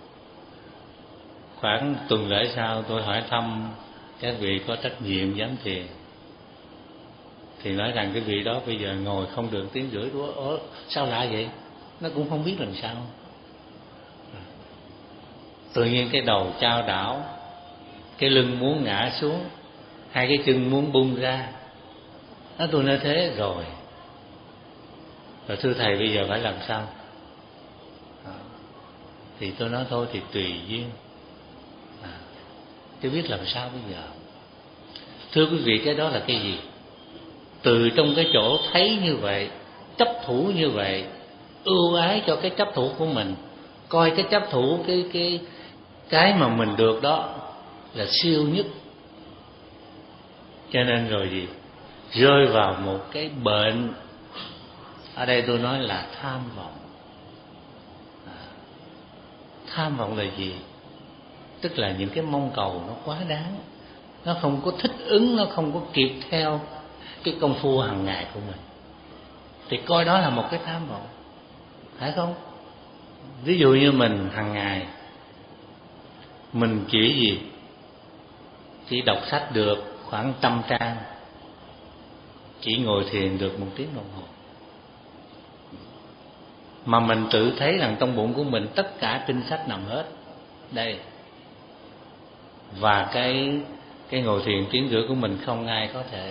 khoảng tuần lễ sau tôi hỏi thăm các vị có trách nhiệm giám thiền, thì nói rằng cái vị đó bây giờ ngồi không được tiếng rưỡi. Ủa, sao lạ vậy? Nó cũng không biết làm sao. Tự nhiên cái đầu chao đảo, cái lưng muốn ngã xuống, hai cái chân muốn bung ra. Nó tôi nói thế rồi. Rồi thưa thầy bây giờ phải làm sao? À, thì tôi nói thôi thì tùy duyên. À, chứ biết làm sao bây giờ. Thưa quý vị, cái đó là cái gì? Từ trong cái chỗ thấy như vậy, chấp thủ như vậy, ưu ái cho cái chấp thủ của mình, coi cái chấp thủ cái cái cái mà mình được đó là siêu nhất. Cho nên rồi gì? Rơi vào một cái bệnh. Ở đây tôi nói là tham vọng. À, tham vọng là gì? Tức là những cái mong cầu nó quá đáng, nó không có thích ứng, nó không có kịp theo cái công phu hàng ngày của mình, thì coi đó là một cái tham vọng, phải không? Ví dụ như mình hàng ngày mình chỉ gì? Chỉ đọc sách được khoảng trăm trang, chỉ ngồi thiền được một tiếng đồng hồ, mà mình tự thấy rằng trong bụng của mình tất cả kinh sách nằm hết đây, và cái cái ngồi thiền tiếng rưỡi của mình không ai có thể.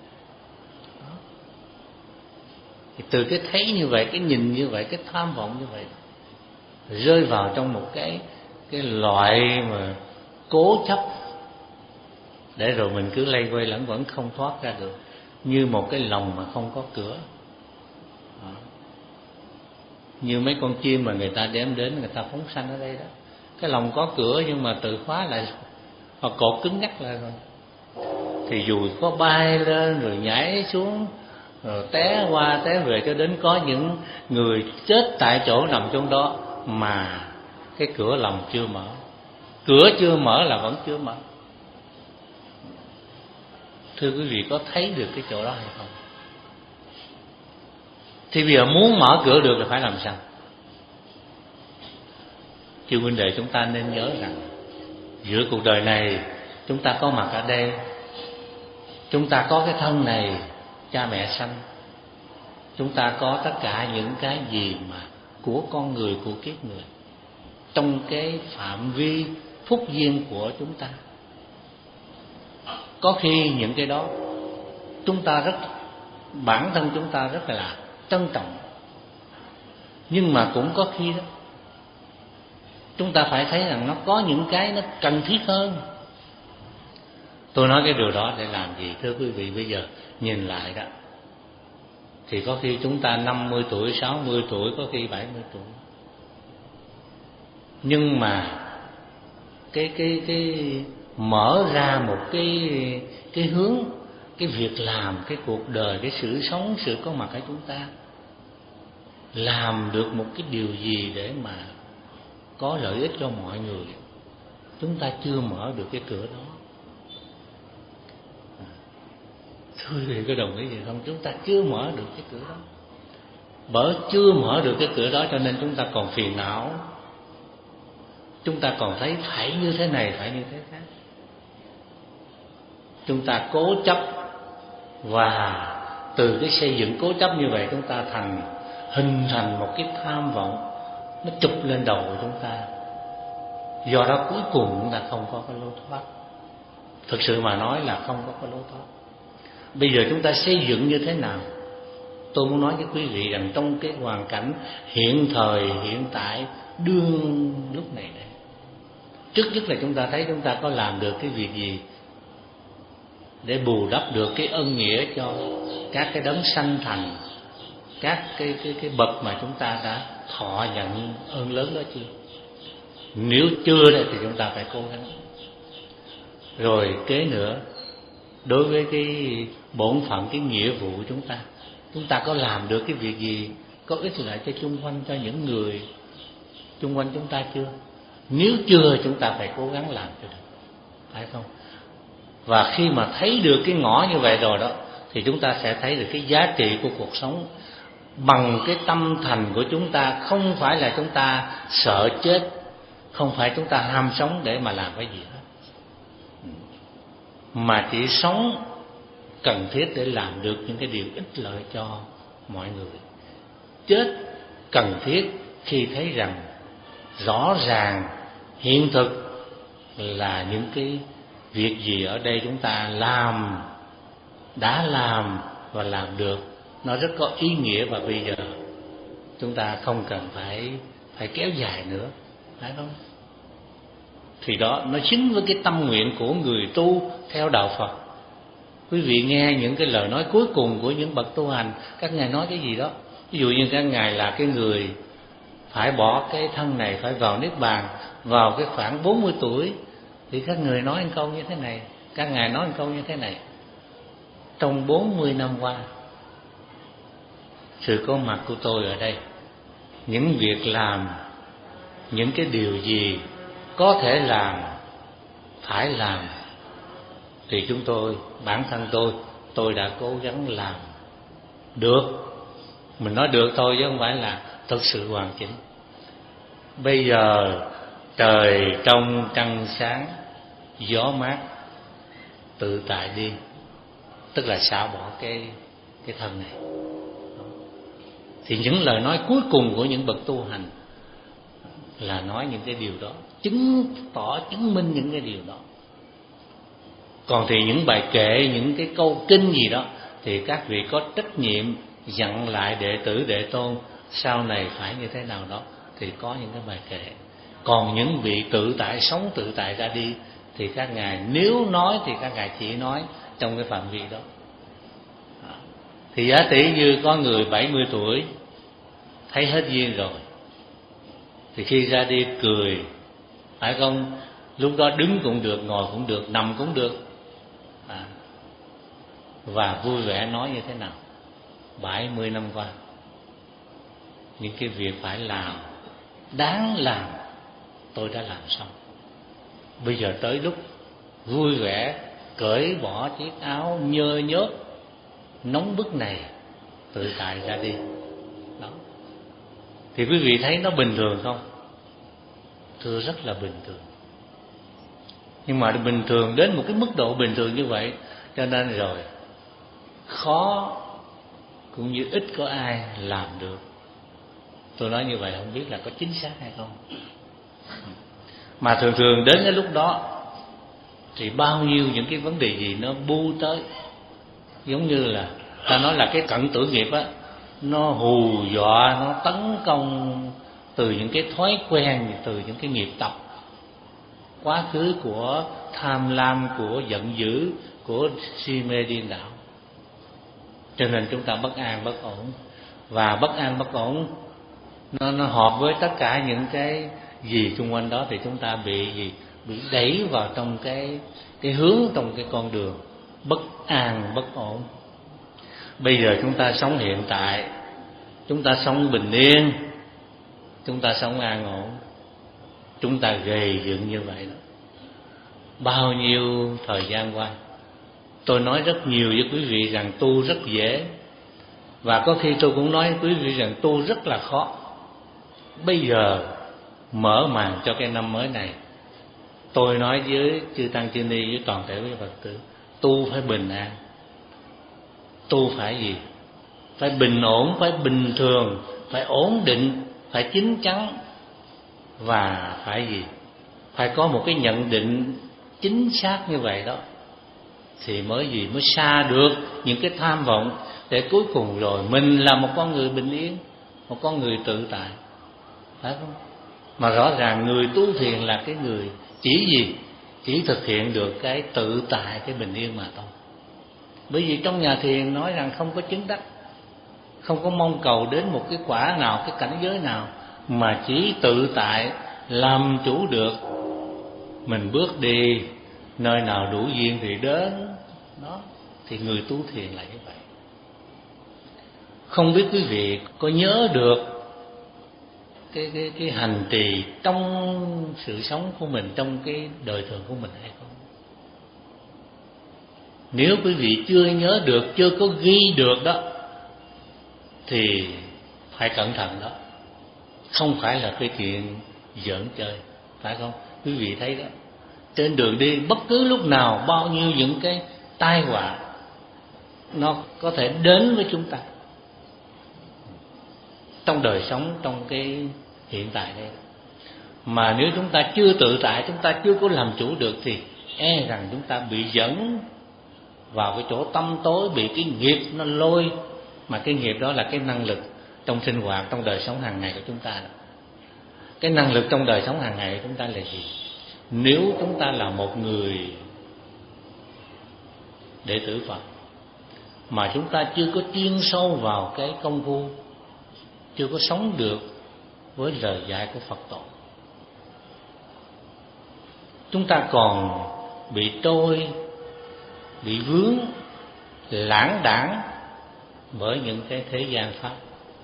Thì từ cái thấy như vậy, cái nhìn như vậy, cái tham vọng như vậy, rơi vào trong một cái cái loại mà cố chấp, để rồi mình cứ lây quay lẫn vẫn không thoát ra được, như một cái lồng mà không có cửa. Đó. Như mấy con chim mà người ta đem đến, người ta phóng sanh ở đây đó, cái lồng có cửa nhưng mà tự khóa lại, hoặc cột cứng ngắc lại rồi, thì dù có bay lên rồi nhảy xuống, rồi té qua té về, cho đến có những người chết tại chỗ nằm trong đó mà cái cửa lòng chưa mở. Cửa chưa mở là vẫn chưa mở. Thưa quý vị, có thấy được cái chỗ đó hay không? Thì bây giờ muốn mở cửa được là phải làm sao? Chư huynh đệ, chúng ta nên nhớ rằng giữa cuộc đời này chúng ta có mặt ở đây, chúng ta có cái thân này cha mẹ sanh, chúng ta có tất cả những cái gì mà của con người, của kiếp người, trong cái phạm vi phúc duyên của chúng ta. Có khi những cái đó chúng ta rất, bản thân chúng ta rất là trân trọng, nhưng mà cũng có khi đó chúng ta phải thấy rằng nó có những cái nó cần thiết hơn. Tôi nói cái điều đó để làm gì? Thưa quý vị, bây giờ nhìn lại đó, thì có khi chúng ta năm mươi tuổi, sáu mươi tuổi, có khi bảy mươi tuổi, nhưng mà cái cái cái mở ra một cái cái hướng, cái việc làm, cái cuộc đời, cái sự sống, sự có mặt ở chúng ta, làm được một cái điều gì để mà có lợi ích cho mọi người, chúng ta chưa mở được cái cửa đó. Thôi thì có đồng ý gì không? Chúng ta chưa mở được cái cửa đó. Bởi chưa mở được cái cửa đó cho nên chúng ta còn phiền não, chúng ta còn thấy phải như thế này, phải như thế khác. Chúng ta cố chấp, và từ cái xây dựng cố chấp như vậy, chúng ta thành hình thành một cái tham vọng, nó chụp lên đầu của chúng ta. Do đó cuối cùng chúng ta không có cái lối thoát. Thực sự mà nói là không có cái lối thoát. Bây giờ chúng ta xây dựng như thế nào? Tôi muốn nói với quý vị rằng trong cái hoàn cảnh hiện thời, hiện tại, đương lúc này này, trước nhất là chúng ta thấy chúng ta có làm được cái việc gì để bù đắp được cái ân nghĩa cho các cái đấng sanh thành, các cái cái cái bậc mà chúng ta đã thọ nhận ơn lớn đó chưa? Nếu chưa thì chúng ta phải cố gắng. Rồi kế nữa, đối với cái bổn phận, cái nghĩa vụ của chúng ta, chúng ta có làm được cái việc gì có ích lợi cho chung quanh, cho những người chung quanh chúng ta chưa? Nếu chưa, chúng ta phải cố gắng làm cho được, phải không? Và khi mà thấy được cái ngõ như vậy rồi đó, thì chúng ta sẽ thấy được cái giá trị của cuộc sống bằng cái tâm thành của chúng ta. Không phải là chúng ta sợ chết, không phải chúng ta ham sống để mà làm cái gì hết, mà chỉ sống cần thiết để làm được những cái điều ích lợi cho mọi người. Chết cần thiết khi thấy rằng rõ ràng hiện thực là những cái việc gì ở đây chúng ta làm, đã làm và làm được, nó rất có ý nghĩa, và bây giờ chúng ta không cần phải phải kéo dài nữa, phải không? Thì đó nó chính với cái tâm nguyện của người tu theo đạo Phật. Quý vị nghe những cái lời nói cuối cùng của những bậc tu hành, các ngài nói cái gì đó. Ví dụ như các ngài là cái người phải bỏ cái thân này, phải vào niết bàn vào cái khoảng bốn mươi tuổi, thì các người nói một câu như thế này, các ngài nói một câu như thế này: trong bốn mươi năm qua, sự có mặt của tôi ở đây, những việc làm, những cái điều gì có thể làm, phải làm, thì chúng tôi, bản thân tôi, tôi đã cố gắng làm được. Mình nói được thôi chứ không phải là thực sự hoàn chỉnh. Bây giờ trời trong trăng sáng, gió mát, tự tại đi, tức là xả bỏ cái cái thân này. Thì những lời nói cuối cùng của những bậc tu hành là nói những cái điều đó, chứng tỏ, chứng minh những cái điều đó. Còn thì những bài kệ, những cái câu kinh gì đó thì các vị có trách nhiệm dặn lại đệ tử đệ tôn sau này phải như thế nào đó, thì có những cái bài kệ. Còn những vị tự tại sống, tự tại ra đi, thì các ngài nếu nói thì các ngài chỉ nói trong cái phạm vi đó. Thì giả tỷ như có người bảy mươi tuổi thấy hết duyên rồi, thì khi ra đi cười, phải không? Lúc đó đứng cũng được, ngồi cũng được, nằm cũng được, à, và vui vẻ nói như thế nào? Bảy mươi năm qua, những cái việc phải làm, đáng làm, tôi đã làm xong. Bây giờ tới lúc vui vẻ cởi bỏ chiếc áo nhơ nhớp nóng bức này, tự tại ra đi. Đó. Thì quý vị thấy nó bình thường không? Thưa, rất là bình thường. Nhưng mà bình thường đến một cái mức độ bình thường như vậy, cho nên rồi khó cũng như ít có ai làm được. Tôi nói như vậy không biết là có chính xác hay không. Mà thường thường đến cái lúc đó thì bao nhiêu những cái vấn đề gì nó bu tới, giống như là ta nói là cái cận tử nghiệp á, nó hù dọa, nó tấn công từ những cái thói quen, từ những cái nghiệp tập quá khứ của tham lam, của giận dữ, của si mê điên đảo. Cho nên chúng ta bất an, bất ổn. Và bất an, bất ổn nó, nó hợp với tất cả những cái gì xung quanh đó, thì chúng ta bị gì? Bị đẩy vào trong cái, cái hướng, trong cái con đường bất an, bất ổn. Bây giờ chúng ta sống hiện tại, chúng ta sống bình yên, chúng ta sống an ổn, chúng ta gầy dựng như vậy đó. Bao nhiêu thời gian qua, tôi nói rất nhiều với quý vị rằng tu rất dễ, và có khi tôi cũng nói với quý vị rằng tu rất là khó. Bây giờ mở màn cho cái năm mới này, tôi nói với chư tăng chư ni, với toàn thể quý Phật tử, tu phải bình an, tu phải gì? Phải bình ổn, phải bình thường, phải ổn định, phải chín chắn, và phải gì? Phải có một cái nhận định chính xác như vậy đó, thì mới gì? Mới xa được những cái tham vọng, để cuối cùng rồi mình là một con người bình yên, một con người tự tại, phải không? Mà rõ ràng người tu thiền là cái người chỉ gì? Chỉ thực hiện được cái tự tại, cái bình yên mà thôi. Bởi vì trong nhà thiền nói rằng không có chứng đắc, không có mong cầu đến một cái quả nào, cái cảnh giới nào, mà chỉ tự tại làm chủ được. Mình bước đi nơi nào đủ duyên thì đến đó. Thì người tu thiền là như vậy, Không biết quý vị có nhớ được cái cái cái hành trì trong sự sống của mình, trong cái đời thường của mình hay không? Nếu quý vị chưa nhớ được, chưa có ghi được đó, thì phải cẩn thận đó. Không phải là cái chuyện giỡn chơi, phải không? Quý vị thấy đó, trên đường đi bất cứ lúc nào bao nhiêu những cái tai họa nó có thể đến với chúng ta trong đời sống, trong cái hiện tại đây. Mà nếu chúng ta chưa tự tại, chúng ta chưa có làm chủ được, thì e rằng chúng ta bị dẫn vào cái chỗ tăm tối, bị cái nghiệp nó lôi. Mà cái nghiệp đó là cái năng lực trong sinh hoạt, trong đời sống hàng ngày của chúng ta. Cái năng lực trong đời sống hàng ngày của chúng ta là gì? Nếu chúng ta là một người đệ tử Phật mà chúng ta chưa có chuyên sâu vào cái công phu, chưa có sống được với lời dạy của Phật tổ, chúng ta còn bị trôi, bị vướng, lãng đãng bởi những cái thế gian pháp.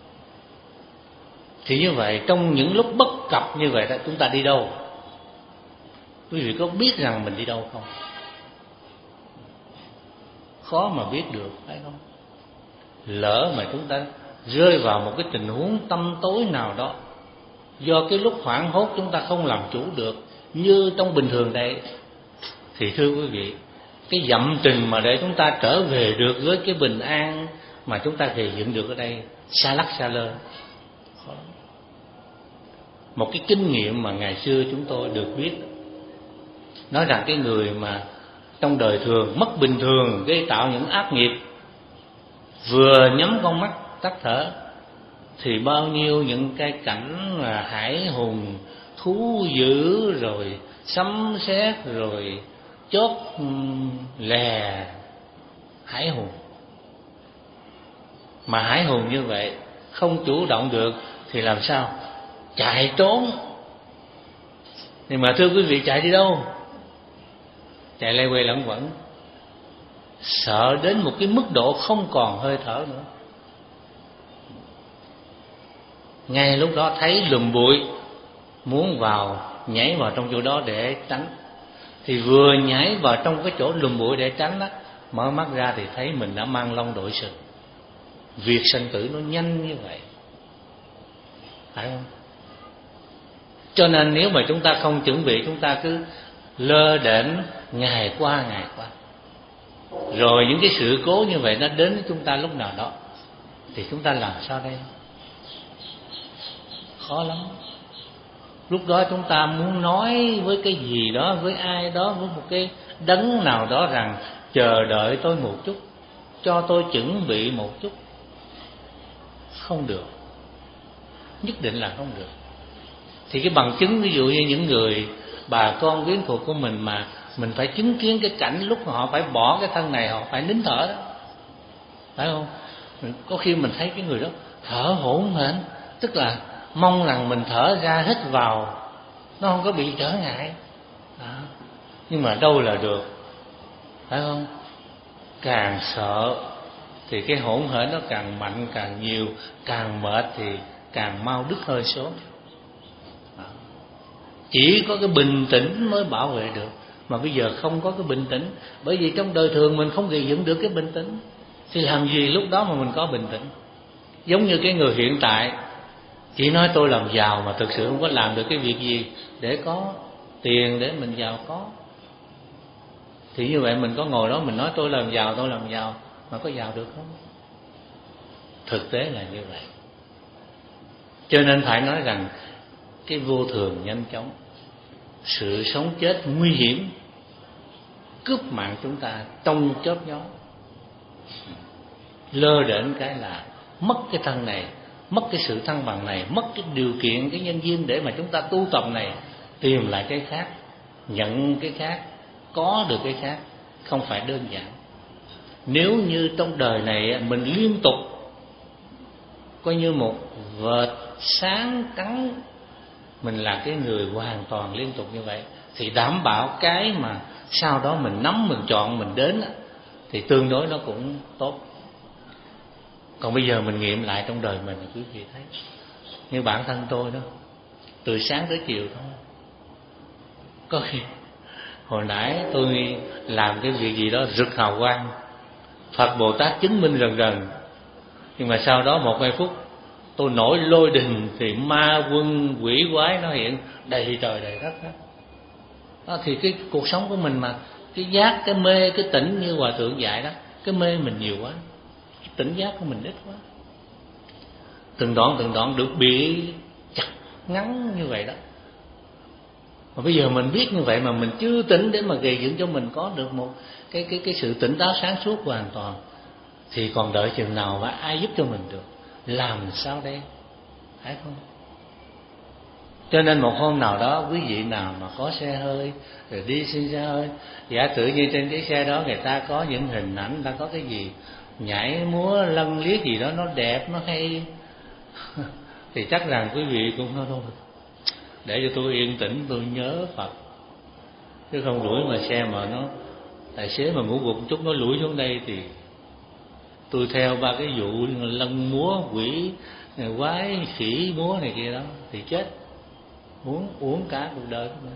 Thì như vậy, trong những lúc bất cập như vậy đó, chúng ta đi đâu? Quý vị có biết rằng mình đi đâu không? Khó mà biết được, phải không? Lỡ mà chúng ta rơi vào một cái tình huống tăm tối nào đó, do cái lúc hoảng hốt chúng ta không làm chủ được như trong bình thường đây, thì thưa quý vị, cái dặm trình mà để chúng ta trở về được với cái bình an mà chúng ta gây dựng được ở đây, xa lắc xa lơ. Một cái kinh nghiệm mà ngày xưa chúng tôi được biết, nói rằng cái người mà trong đời thường mất bình thường, gây tạo những ác nghiệp, vừa nhắm con mắt tắt thở, thì bao nhiêu những cái cảnh là hải hùng, thú dữ, rồi sấm sét, rồi chốt lè, hải hùng. Mà hải hùng như vậy không chủ động được thì làm sao? Chạy trốn. Nhưng mà thưa quý vị, chạy đi đâu? Chạy lây quay lẩn quẩn, sợ đến một cái mức độ không còn hơi thở nữa. Ngay lúc đó thấy lùm bụi, muốn vào nhảy vào trong chỗ đó để tránh, thì vừa nhảy vào trong cái chỗ lùm bụi để tránh đó, mở mắt ra thì thấy mình đã mang lông đội sừng. Việc sinh tử nó nhanh như vậy, phải không? Cho nên nếu mà chúng ta không chuẩn bị, chúng ta cứ lơ đễnh ngày qua ngày qua, rồi những cái sự cố như vậy nó đến với chúng ta lúc nào đó, thì chúng ta làm sao đây? Khó lắm. Lúc đó chúng ta muốn nói với cái gì đó, với ai đó, với một cái đấng nào đó rằng chờ đợi tôi một chút, cho tôi chuẩn bị một chút. Không được, nhất định là không được. Thì cái bằng chứng, ví dụ như những người bà con quyến thuộc của mình mà mình phải chứng kiến cái cảnh lúc mà họ phải bỏ cái thân này, họ phải nín thở đó, phải không? Có khi mình thấy cái người đó thở hổn hển, tức là mong rằng mình thở ra hít vào nó không có bị trở ngại đó. Nhưng mà đâu là được, phải không? Càng sợ thì cái hỗn hển nó càng mạnh, càng nhiều, càng mệt thì càng mau đứt hơi số. Đó. Chỉ có cái bình tĩnh mới bảo vệ được. Mà bây giờ không có cái bình tĩnh, bởi vì trong đời thường mình không gây dựng được cái bình tĩnh, thì làm gì lúc đó mà mình có bình tĩnh? Giống như cái người hiện tại chỉ nói tôi làm giàu mà thực sự không có làm được cái việc gì để có tiền để mình giàu có. Thì như vậy mình có ngồi đó mình nói tôi làm giàu, tôi làm giàu, mà có giàu được không? Thực tế là như vậy. Cho nên phải nói rằng cái vô thường nhanh chóng, sự sống chết nguy hiểm, cướp mạng chúng ta trong chớp nhoáng. Lơ đễnh cái là mất cái thân này, mất cái sự thăng bằng này, mất cái điều kiện, cái nhân duyên để mà chúng ta tu tập này, tìm lại cái khác, nhận cái khác, có được cái khác, không phải đơn giản. Nếu như trong đời này mình liên tục coi như một vệt sáng trắng, mình là cái người hoàn toàn liên tục như vậy, thì đảm bảo cái mà sau đó mình nắm, mình chọn, mình đến thì tương đối nó cũng tốt. Còn bây giờ mình nghiệm lại trong đời mình, quý vị thấy như bản thân tôi đó, từ sáng tới chiều thôi. Có khi hồi nãy tôi làm cái việc gì đó rực hào quang, Phật Bồ Tát chứng minh rần rần, nhưng mà sau đó một vài phút tôi nổi lôi đình thì ma quân quỷ quái nó hiện đầy trời đầy đất đó. Đó thì cái cuộc sống của mình mà cái giác, cái mê, cái tỉnh như hòa thượng dạy đó, cái mê mình nhiều quá, cái tỉnh giác của mình ít quá, từng đoạn từng đoạn được bị chặt ngắn như vậy đó. Mà bây giờ mình biết như vậy mà mình chưa tỉnh để mà gây dựng cho mình có được một cái cái cái sự tỉnh táo sáng suốt hoàn toàn, thì còn đợi chừng nào mà ai giúp cho mình được, làm sao đây, phải không? Cho nên một hôm nào đó quý vị nào mà có xe hơi rồi đi xin xe hơi, giả tự như trên cái xe đó người ta có những hình ảnh, người ta có cái gì nhảy múa lân liếc gì đó nó đẹp, nó hay thì chắc rằng quý vị cũng nói thôi, để cho tôi yên tĩnh, tôi nhớ Phật, chứ không đuổi mà xe mà nó tài xế mà ngủ gục chút nó lủi xuống đây thì tôi theo ba cái vụ lân múa quỷ quái khỉ múa này kia đó thì chết, muốn uống cả cuộc đời của mình.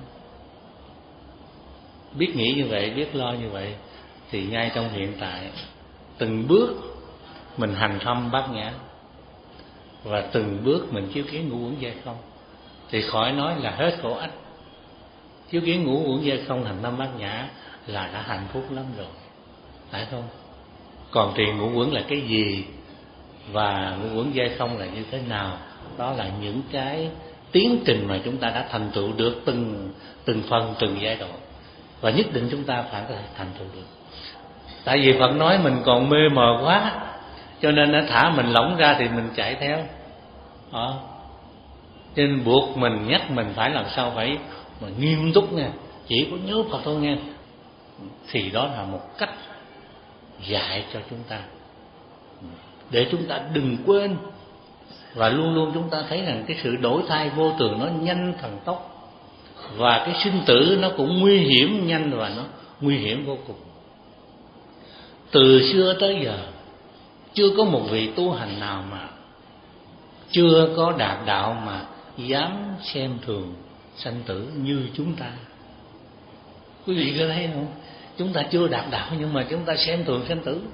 Biết nghĩ như vậy, biết lo như vậy thì ngay trong hiện tại từng bước mình hành thâm bát nhã, và từng bước mình chiếu kiến ngũ uẩn giai không, thì khỏi nói là hết khổ ách. Chiếu kiến ngũ uẩn giai không hành thâm bát nhã là đã hạnh phúc lắm rồi, phải không? Còn thì ngũ uẩn là cái gì và ngũ uẩn giai không là như thế nào, đó là những cái tiến trình mà chúng ta đã thành tựu được từng từng phần, từng giai đoạn, và nhất định chúng ta phải có thể thành tựu được. Tại vì Phật nói mình còn mê mờ quá, cho nên nó thả mình lỏng ra thì mình chạy theo đó. Cho nên buộc mình, nhắc mình phải làm sao phải mà nghiêm túc nha, chỉ có nhớ Phật thôi nha, thì đó là một cách dạy cho chúng ta để chúng ta đừng quên. Và luôn luôn chúng ta thấy rằng cái sự đổi thay vô thường nó nhanh thần tốc, và cái sinh tử nó cũng nguy hiểm nhanh và nó nguy hiểm vô cùng. Từ xưa tới giờ chưa có một vị tu hành nào mà chưa có đạt đạo mà dám xem thường sanh tử như chúng ta. Quý vị có thấy không? Chúng ta chưa đạt đạo nhưng mà chúng ta xem thường sanh tử.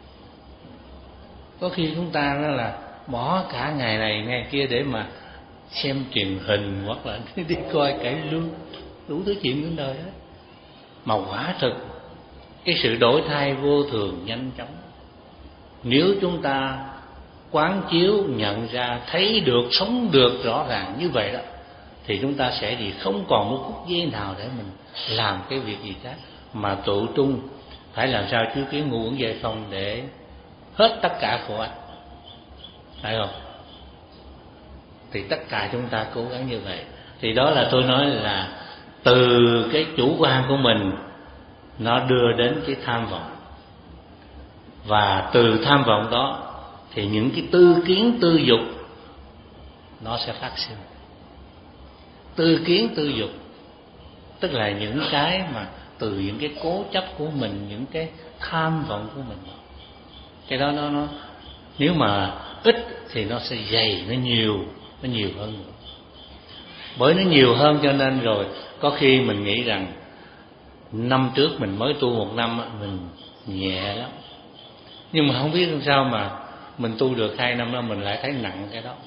Có khi chúng ta đó là bỏ cả ngày này ngày kia để mà xem truyền hình hoặc là đi coi cải lương, đủ thứ chuyện trên đời đó. Mà quả thực cái sự đổi thay vô thường nhanh chóng, nếu chúng ta quán chiếu, nhận ra, thấy được, sống được rõ ràng như vậy đó, thì chúng ta sẽ gì không còn một phút giây nào để mình làm cái việc gì khác, mà tự trung phải làm sao chiếu kiến ngũ uẩn giai không để hết tất cả khổ ách, phải không? Thì tất cả chúng ta cố gắng như vậy. Thì đó là tôi nói là từ cái chủ quan của mình nó đưa đến cái tham vọng, và từ tham vọng đó thì những cái tư kiến tư dục nó sẽ phát sinh. Tư kiến tư dục tức là những cái mà từ những cái cố chấp của mình, những cái tham vọng của mình. Cái đó nó, nó nếu mà ít thì nó sẽ dày, nó nhiều, nó nhiều hơn nữa. Bởi nó nhiều hơn cho nên rồi có khi mình nghĩ rằng năm trước mình mới tu một năm mình nhẹ lắm, nhưng mà không biết làm sao mà mình tu được hai năm đó mình lại thấy nặng cái đó.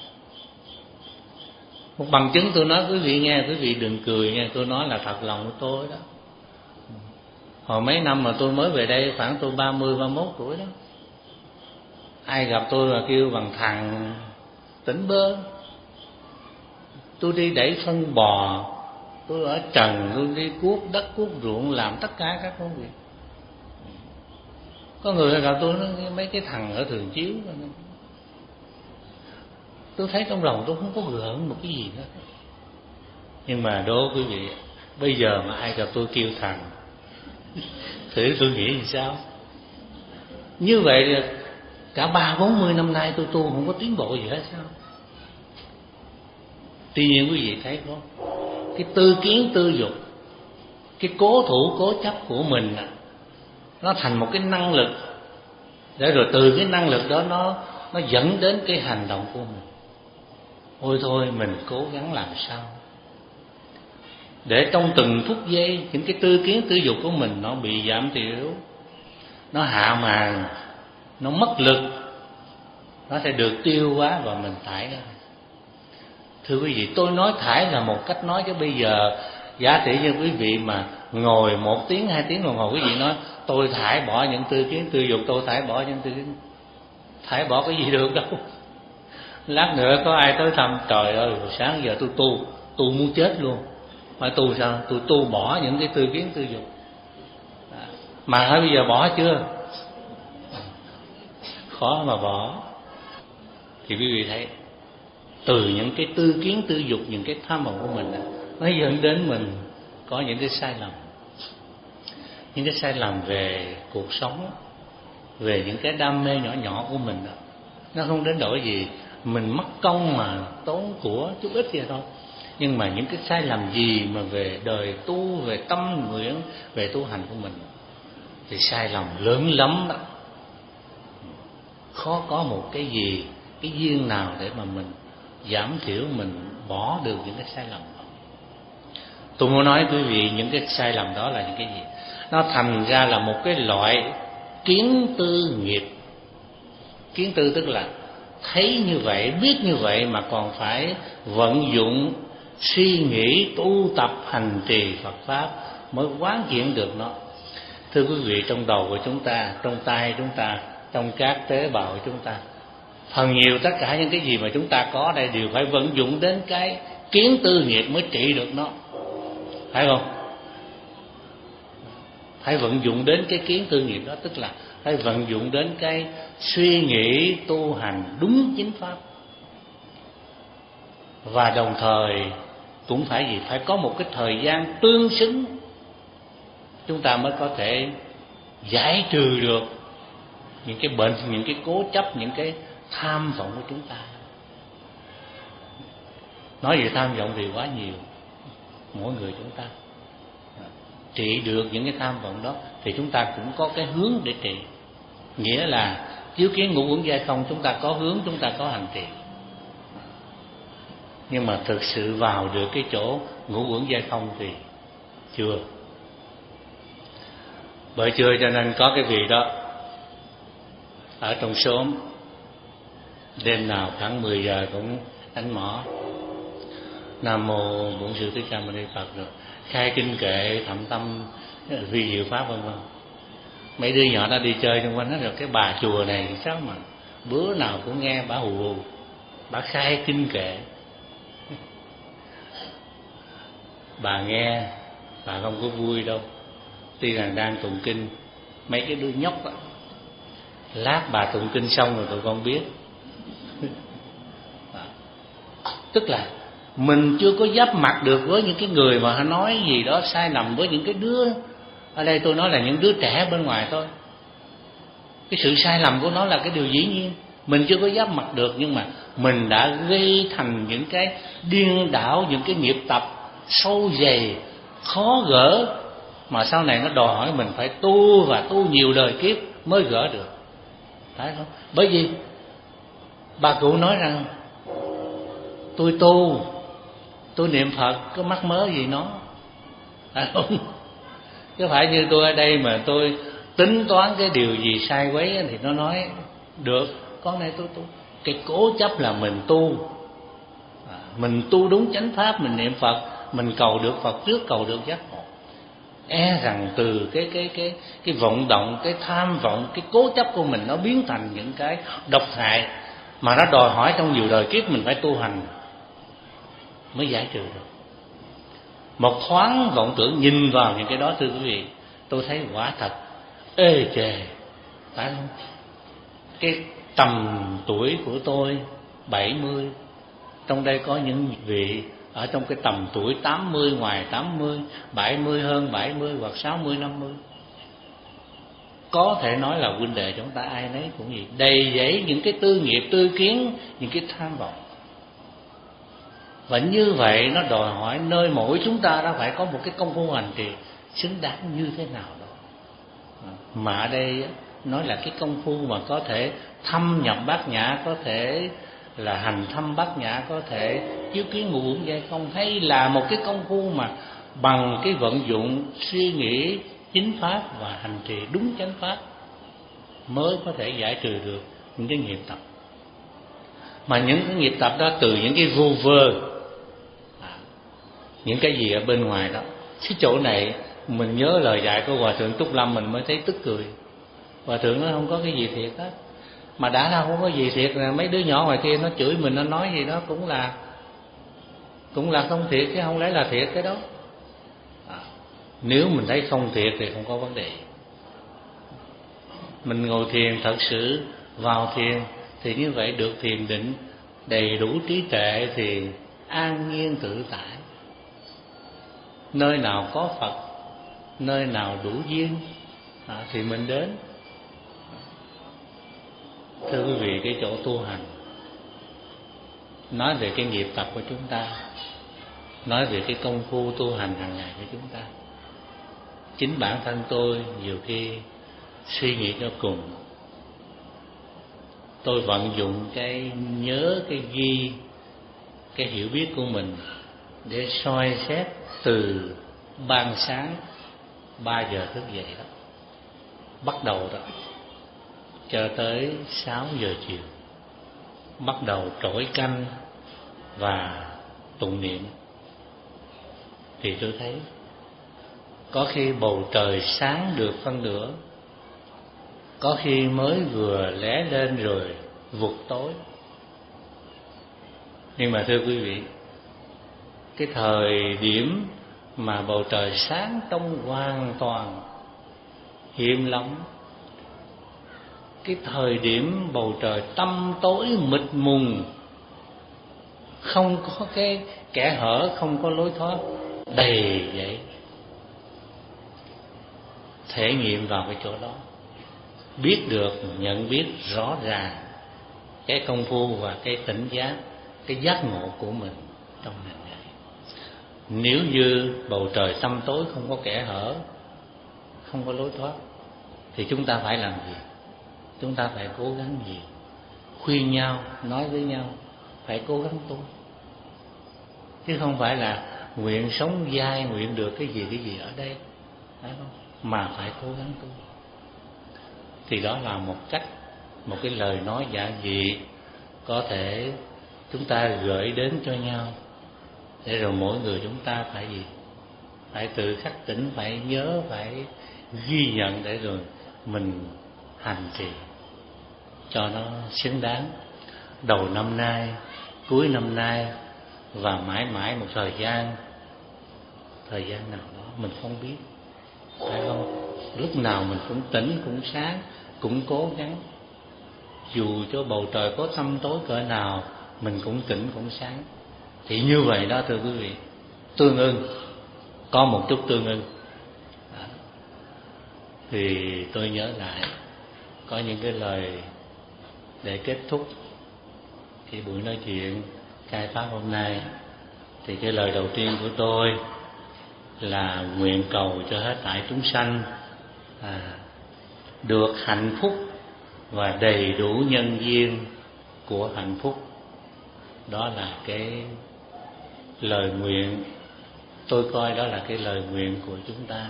Một bằng chứng tôi nói quý vị nghe, quý vị đừng cười nghe, tôi nói là thật lòng của tôi đó. Hồi mấy năm mà tôi mới về đây, khoảng tôi ba mươi, ba mốt tuổi đó, ai gặp tôi mà kêu bằng thằng tỉnh bơ. Tôi đi đẩy phân bò, tôi ở trần, tôi đi cuốc đất, cuốc ruộng, làm tất cả các công việc. Có người gặp tôi nói mấy cái thằng ở Thường Chiếu. Tôi thấy trong lòng tôi không có gợn một cái gì nữa. Nhưng mà đố quý vị, bây giờ mà ai gặp tôi kêu thằng thì tôi nghĩ gì sao? Như vậy cả ba bốn mươi năm nay tôi tu không có tiến bộ gì hết sao? Tuy nhiên quý vị thấy không, cái tư kiến tư dục, cái cố thủ cố chấp của mình nó thành một cái năng lực, để rồi từ cái năng lực đó nó nó dẫn đến cái hành động của mình. Ôi thôi mình cố gắng làm sao để trong từng phút giây những cái tư kiến tư dục của mình nó bị giảm thiểu, nó hạ màn, nó mất lực, nó sẽ được tiêu hóa và mình thải ra. Thưa quý vị, tôi nói thải là một cách nói, chứ bây giờ giả tỷ như quý vị mà ngồi một tiếng hai tiếng đồng hồ, quý vị nói tôi thải bỏ những tư kiến tư dục, tôi thải bỏ những tư kiến, thải bỏ cái gì được đâu. Lát nữa có ai tới thăm, trời ơi sáng giờ tôi tu, tu muốn chết luôn. Hỏi tu sao? Tôi tu bỏ những cái tư kiến tư dục. Mà hỏi bây giờ bỏ chưa? Khó mà bỏ. Thì quý vị thấy từ những cái tư kiến tư dục, những cái tham vọng của mình, nó dẫn đến mình có những cái sai lầm. Những cái sai lầm về cuộc sống, về những cái đam mê nhỏ nhỏ của mình. Nó không đến đổi gì mình mất công mà tốn của chút ít vậy thôi. Nhưng mà những cái sai lầm gì mà về đời tu, về tâm nguyện, về tu hành của mình thì sai lầm lớn lắm đó. Khó có một cái gì, cái duyên nào để mà mình giảm thiểu, mình bỏ được những cái sai lầm đó. Tôi muốn nói quý vị những cái sai lầm đó là những cái gì? Nó thành ra là một cái loại kiến tư nghiệp. Kiến tư tức là thấy như vậy, biết như vậy mà còn phải vận dụng, suy nghĩ, tu tập, hành trì Phật Pháp mới quán chuyển được nó. Thưa quý vị, trong đầu của chúng ta, trong tay chúng ta, trong các tế bào của chúng ta, phần nhiều tất cả những cái gì mà chúng ta có đây đều phải vận dụng đến cái kiến tư nghiệp mới trị được nó. Phải không? Phải vận dụng đến cái kiến tư nghiệp đó, tức là phải vận dụng đến cái suy nghĩ tu hành đúng chính pháp. Và đồng thời cũng phải gì? Phải có một cái thời gian tương xứng, chúng ta mới có thể giải trừ được những cái bệnh, những cái cố chấp, những cái tham vọng của chúng ta. Nói về tham vọng thì quá nhiều, mỗi người chúng ta trị được những cái tham vọng đó thì chúng ta cũng có cái hướng để trị. Nghĩa là chiếu kiến ngũ uẩn giai không, chúng ta có hướng, chúng ta có hành trì. Nhưng mà thực sự vào được cái chỗ ngũ uẩn giai không thì chưa. Bởi chưa cho nên có cái vị đó ở trong xóm, đêm nào khoảng mười giờ cũng đánh mõ Nam Mô Bổn Sư Thích Ca Mâu Ni Phật, rồi khai kinh kệ, thậm tâm, vi diệu pháp vân vân. Mấy đứa nhỏ nó đi chơi xung quanh nó rồi cái bà chùa này sao mà bữa nào cũng nghe bà hù hù, bà khai kinh kệ. Bà nghe, bà không có vui đâu. Tuy rằng đang tụng kinh, mấy cái đứa nhóc đó, lát bà tụng kinh xong rồi tụi con biết. Tức là mình chưa có giáp mặt được với những cái người mà họ nói gì đó sai lầm, với những cái đứa, ở đây tôi nói là những đứa trẻ bên ngoài thôi. Cái sự sai lầm của nó là cái điều dĩ nhiên, mình chưa có giáp mặt được, nhưng mà mình đã gây thành những cái điên đảo, những cái nghiệp tập sâu dày, khó gỡ, mà sau này nó đòi hỏi mình phải tu và tu nhiều đời kiếp mới gỡ được. Phải không? Bởi vì bà cụ nói rằng tôi tu, tôi niệm Phật, có mắc mớ gì nó. Phải không? Chứ phải như tôi ở đây mà tôi tính toán cái điều gì sai quấy thì nó nói được, con này tôi tu. Cái cố chấp là mình tu, mình tu đúng chánh pháp, mình niệm Phật, mình cầu được Phật trước, cầu được giác ngộ. E rằng từ cái cái cái cái vọng động, cái tham vọng, cái cố chấp của mình nó biến thành những cái độc hại mà nó đòi hỏi trong nhiều đời kiếp mình phải tu hành mới giải trừ được. Một thoáng vọng tưởng nhìn vào những cái đó, thưa quý vị, tôi thấy quả thật ê chề. Phải không? Cái tầm tuổi của tôi bảy mươi, trong đây có những vị ở trong cái tầm tuổi tám mươi, ngoài tám mươi, bảy mươi, hơn bảy mươi hoặc sáu mươi, năm mươi. Có thể nói là huynh đệ chúng ta ai nấy cũng gì đầy dẫy những cái tư nghiệp, tư kiến, những cái tham vọng. Và như vậy nó đòi hỏi nơi mỗi chúng ta đã phải có một cái công phu hành trì xứng đáng như thế nào đó. Mà ở đây nói là cái công phu mà có thể thâm nhập bát nhã, có thể là hành thâm bát nhã, có thể chiếu kiến ngũ uẩn giai không, hay là một cái công phu mà bằng cái vận dụng suy nghĩ chính pháp và hành trì đúng chánh pháp mới có thể giải trừ được những cái nghiệp tập. Mà những cái nghiệp tập đó từ những cái vu vơ, à, những cái gì ở bên ngoài đó. Cái chỗ này mình nhớ lời dạy của Hòa Thượng Túc Lâm mình mới thấy tức cười. Hòa Thượng nói không có cái gì thiệt hết. Mà đã đâu không có gì thiệt, là mấy đứa nhỏ ngoài kia nó chửi mình, nó nói gì đó cũng là cũng là không thiệt, chứ không lẽ là thiệt cái đó. À, nếu mình thấy không thiệt thì không có vấn đề. Mình ngồi thiền thật sự vào thiền thì như vậy được thiền định, đầy đủ trí tuệ thì an nhiên tự tại. Nơi nào có Phật, nơi nào đủ duyên à, thì mình đến. Thưa quý vị, cái chỗ tu hành, nói về cái nghiệp tập của chúng ta, nói về cái công phu tu hành hàng ngày của chúng ta, chính bản thân tôi nhiều khi suy nghĩ cho cùng, tôi vận dụng cái nhớ, cái ghi, cái hiểu biết của mình để soi xét từ ban sáng ba giờ thức dậy đó, bắt đầu đó cho tới sáu giờ chiều, bắt đầu trỗi canh và tụng niệm, thì tôi thấy có khi bầu trời sáng được phân nửa, có khi mới vừa lé lên rồi vụt tối. Nhưng mà thưa quý vị, cái thời điểm mà bầu trời sáng trong hoàn toàn hiếm lắm, cái thời điểm bầu trời tăm tối mịt mùng, không có cái kẽ hở, không có lối thoát, đầy vậy, thể nghiệm vào cái chỗ đó, biết được, nhận biết rõ ràng cái công phu và cái tỉnh giác, cái giác ngộ của mình trong ngày này. Nếu như bầu trời tăm tối không có kẽ hở, không có lối thoát, thì chúng ta phải làm gì? Chúng ta phải cố gắng gì? Khuyên nhau, nói với nhau, phải cố gắng tu, chứ không phải là nguyện sống dai, nguyện được cái gì cái gì ở đây, phải không? Mà phải cố gắng tu. Thì đó là một cách, một cái lời nói giản dị có thể chúng ta gửi đến cho nhau, để rồi mỗi người chúng ta phải gì? Phải tự khắc tỉnh, phải nhớ, phải ghi nhận, để rồi mình hành trì cho nó xứng đáng. Đầu năm nay, cuối năm nay và mãi mãi một thời gian, thời gian nào đó mình không biết, phải không? Lúc nào mình cũng tỉnh, cũng sáng, cũng cố gắng. Dù cho bầu trời có tăm tối cỡ nào, mình cũng tỉnh, cũng sáng. Thì như vậy đó thưa quý vị, tương ưng, có một chút tương ưng. Đó. Thì tôi nhớ lại có những cái lời để kết thúc cái buổi nói chuyện khai pháp hôm nay. Thì cái lời đầu tiên của tôi là nguyện cầu cho hết thảy chúng sanh à, được hạnh phúc và đầy đủ nhân duyên của hạnh phúc. Đó là cái lời nguyện, tôi coi đó là cái lời nguyện của chúng ta,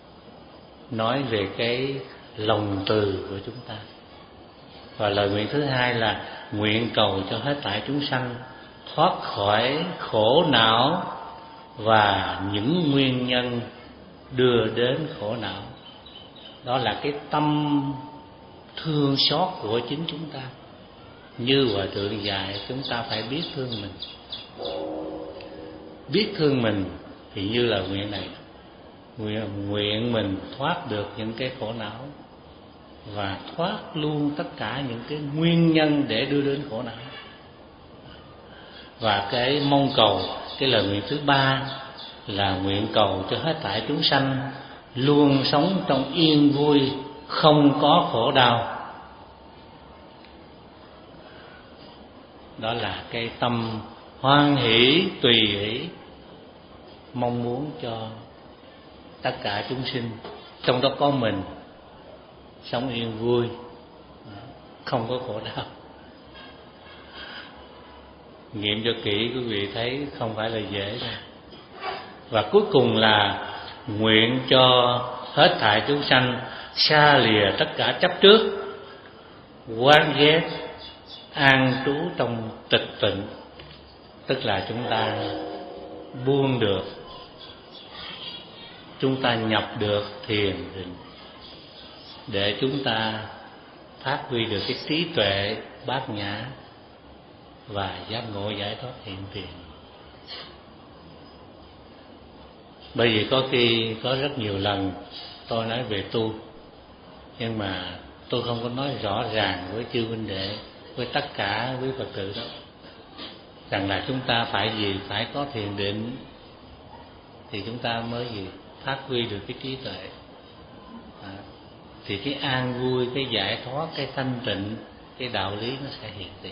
nói về cái lòng từ của chúng ta. Và lời nguyện thứ hai là nguyện cầu cho hết thảy chúng sanh thoát khỏi khổ não và những nguyên nhân đưa đến khổ não. Đó là cái tâm thương xót của chính chúng ta. Như Hòa Thượng dạy, chúng ta phải biết thương mình. Biết thương mình thì như là nguyện này, nguyện, nguyện mình thoát được những cái khổ não và thoát luôn tất cả những cái nguyên nhân để đưa đến khổ não. Và cái mong cầu, cái lời nguyện thứ ba là nguyện cầu cho hết thảy chúng sanh luôn sống trong yên vui, không có khổ đau. Đó là cái tâm hoan hỷ, tùy hỷ, mong muốn cho tất cả chúng sinh, trong đó có mình, sống yên vui, không có khổ đau. Nghiệm cho kỹ quý vị thấy không phải là dễ đâu. Và cuối cùng là nguyện cho hết thảy chúng sanh xa lìa tất cả chấp trước, quán ghét, an trú trong tịch tịnh. Tức là chúng ta buông được, chúng ta nhập được thiền định, để chúng ta phát huy được cái trí tuệ bát nhã và giác ngộ giải thoát hiện tiền. Bởi vì có khi có rất nhiều lần tôi nói về tu, nhưng mà tôi không có nói rõ ràng với chư huynh đệ, với tất cả quý Phật tử đó, rằng là chúng ta phải gì, phải có thiền định thì chúng ta mới gì phát huy được cái trí tuệ. À, thì cái an vui, cái giải thoát, cái thanh tịnh, cái đạo lý nó sẽ hiện tiền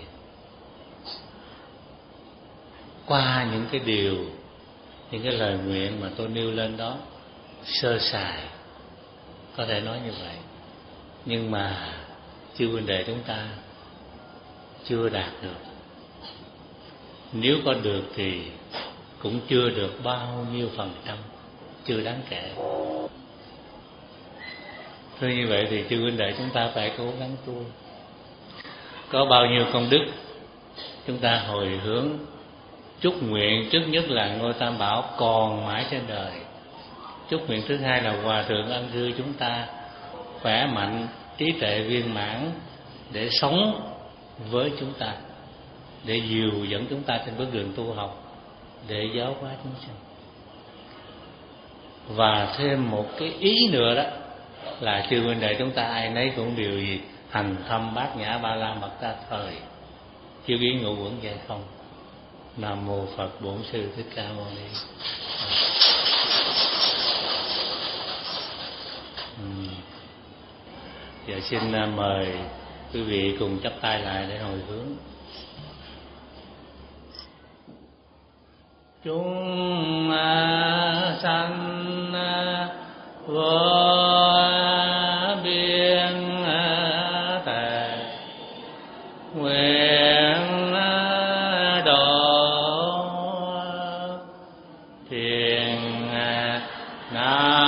qua những cái điều, những cái lời nguyện mà tôi nêu lên đó. Sơ sài có thể nói như vậy, nhưng mà chư huynh đệ chúng ta chưa đạt được. Nếu có được thì cũng chưa được bao nhiêu phần trăm, chưa đáng kể. Thôi như vậy thì chư huynh đệ chúng ta phải cố gắng tu. Có bao nhiêu công đức chúng ta hồi hướng, chúc nguyện trước nhất là ngôi Tam Bảo còn mãi trên đời. Chúc nguyện thứ hai là Hòa Thượng Ân Sư chúng ta khỏe mạnh, trí tuệ viên mãn để sống với chúng ta, để dìu dẫn chúng ta trên bước đường tu học, để giáo hóa chúng sanh. Và thêm một cái ý nữa đó là chư huynh đệ chúng ta ai nấy cũng đều gì hành thâm bát nhã ba la mật đa thời, chưa biến ngũ uẩn vậy không. Nam mô Phật Bổn Sư Thích Ca Mâu Ni. uhm. Giờ xin mời quý vị cùng chắp tay lại để hồi hướng. Chúng sanh vô biên tề nguyện độ thiền nam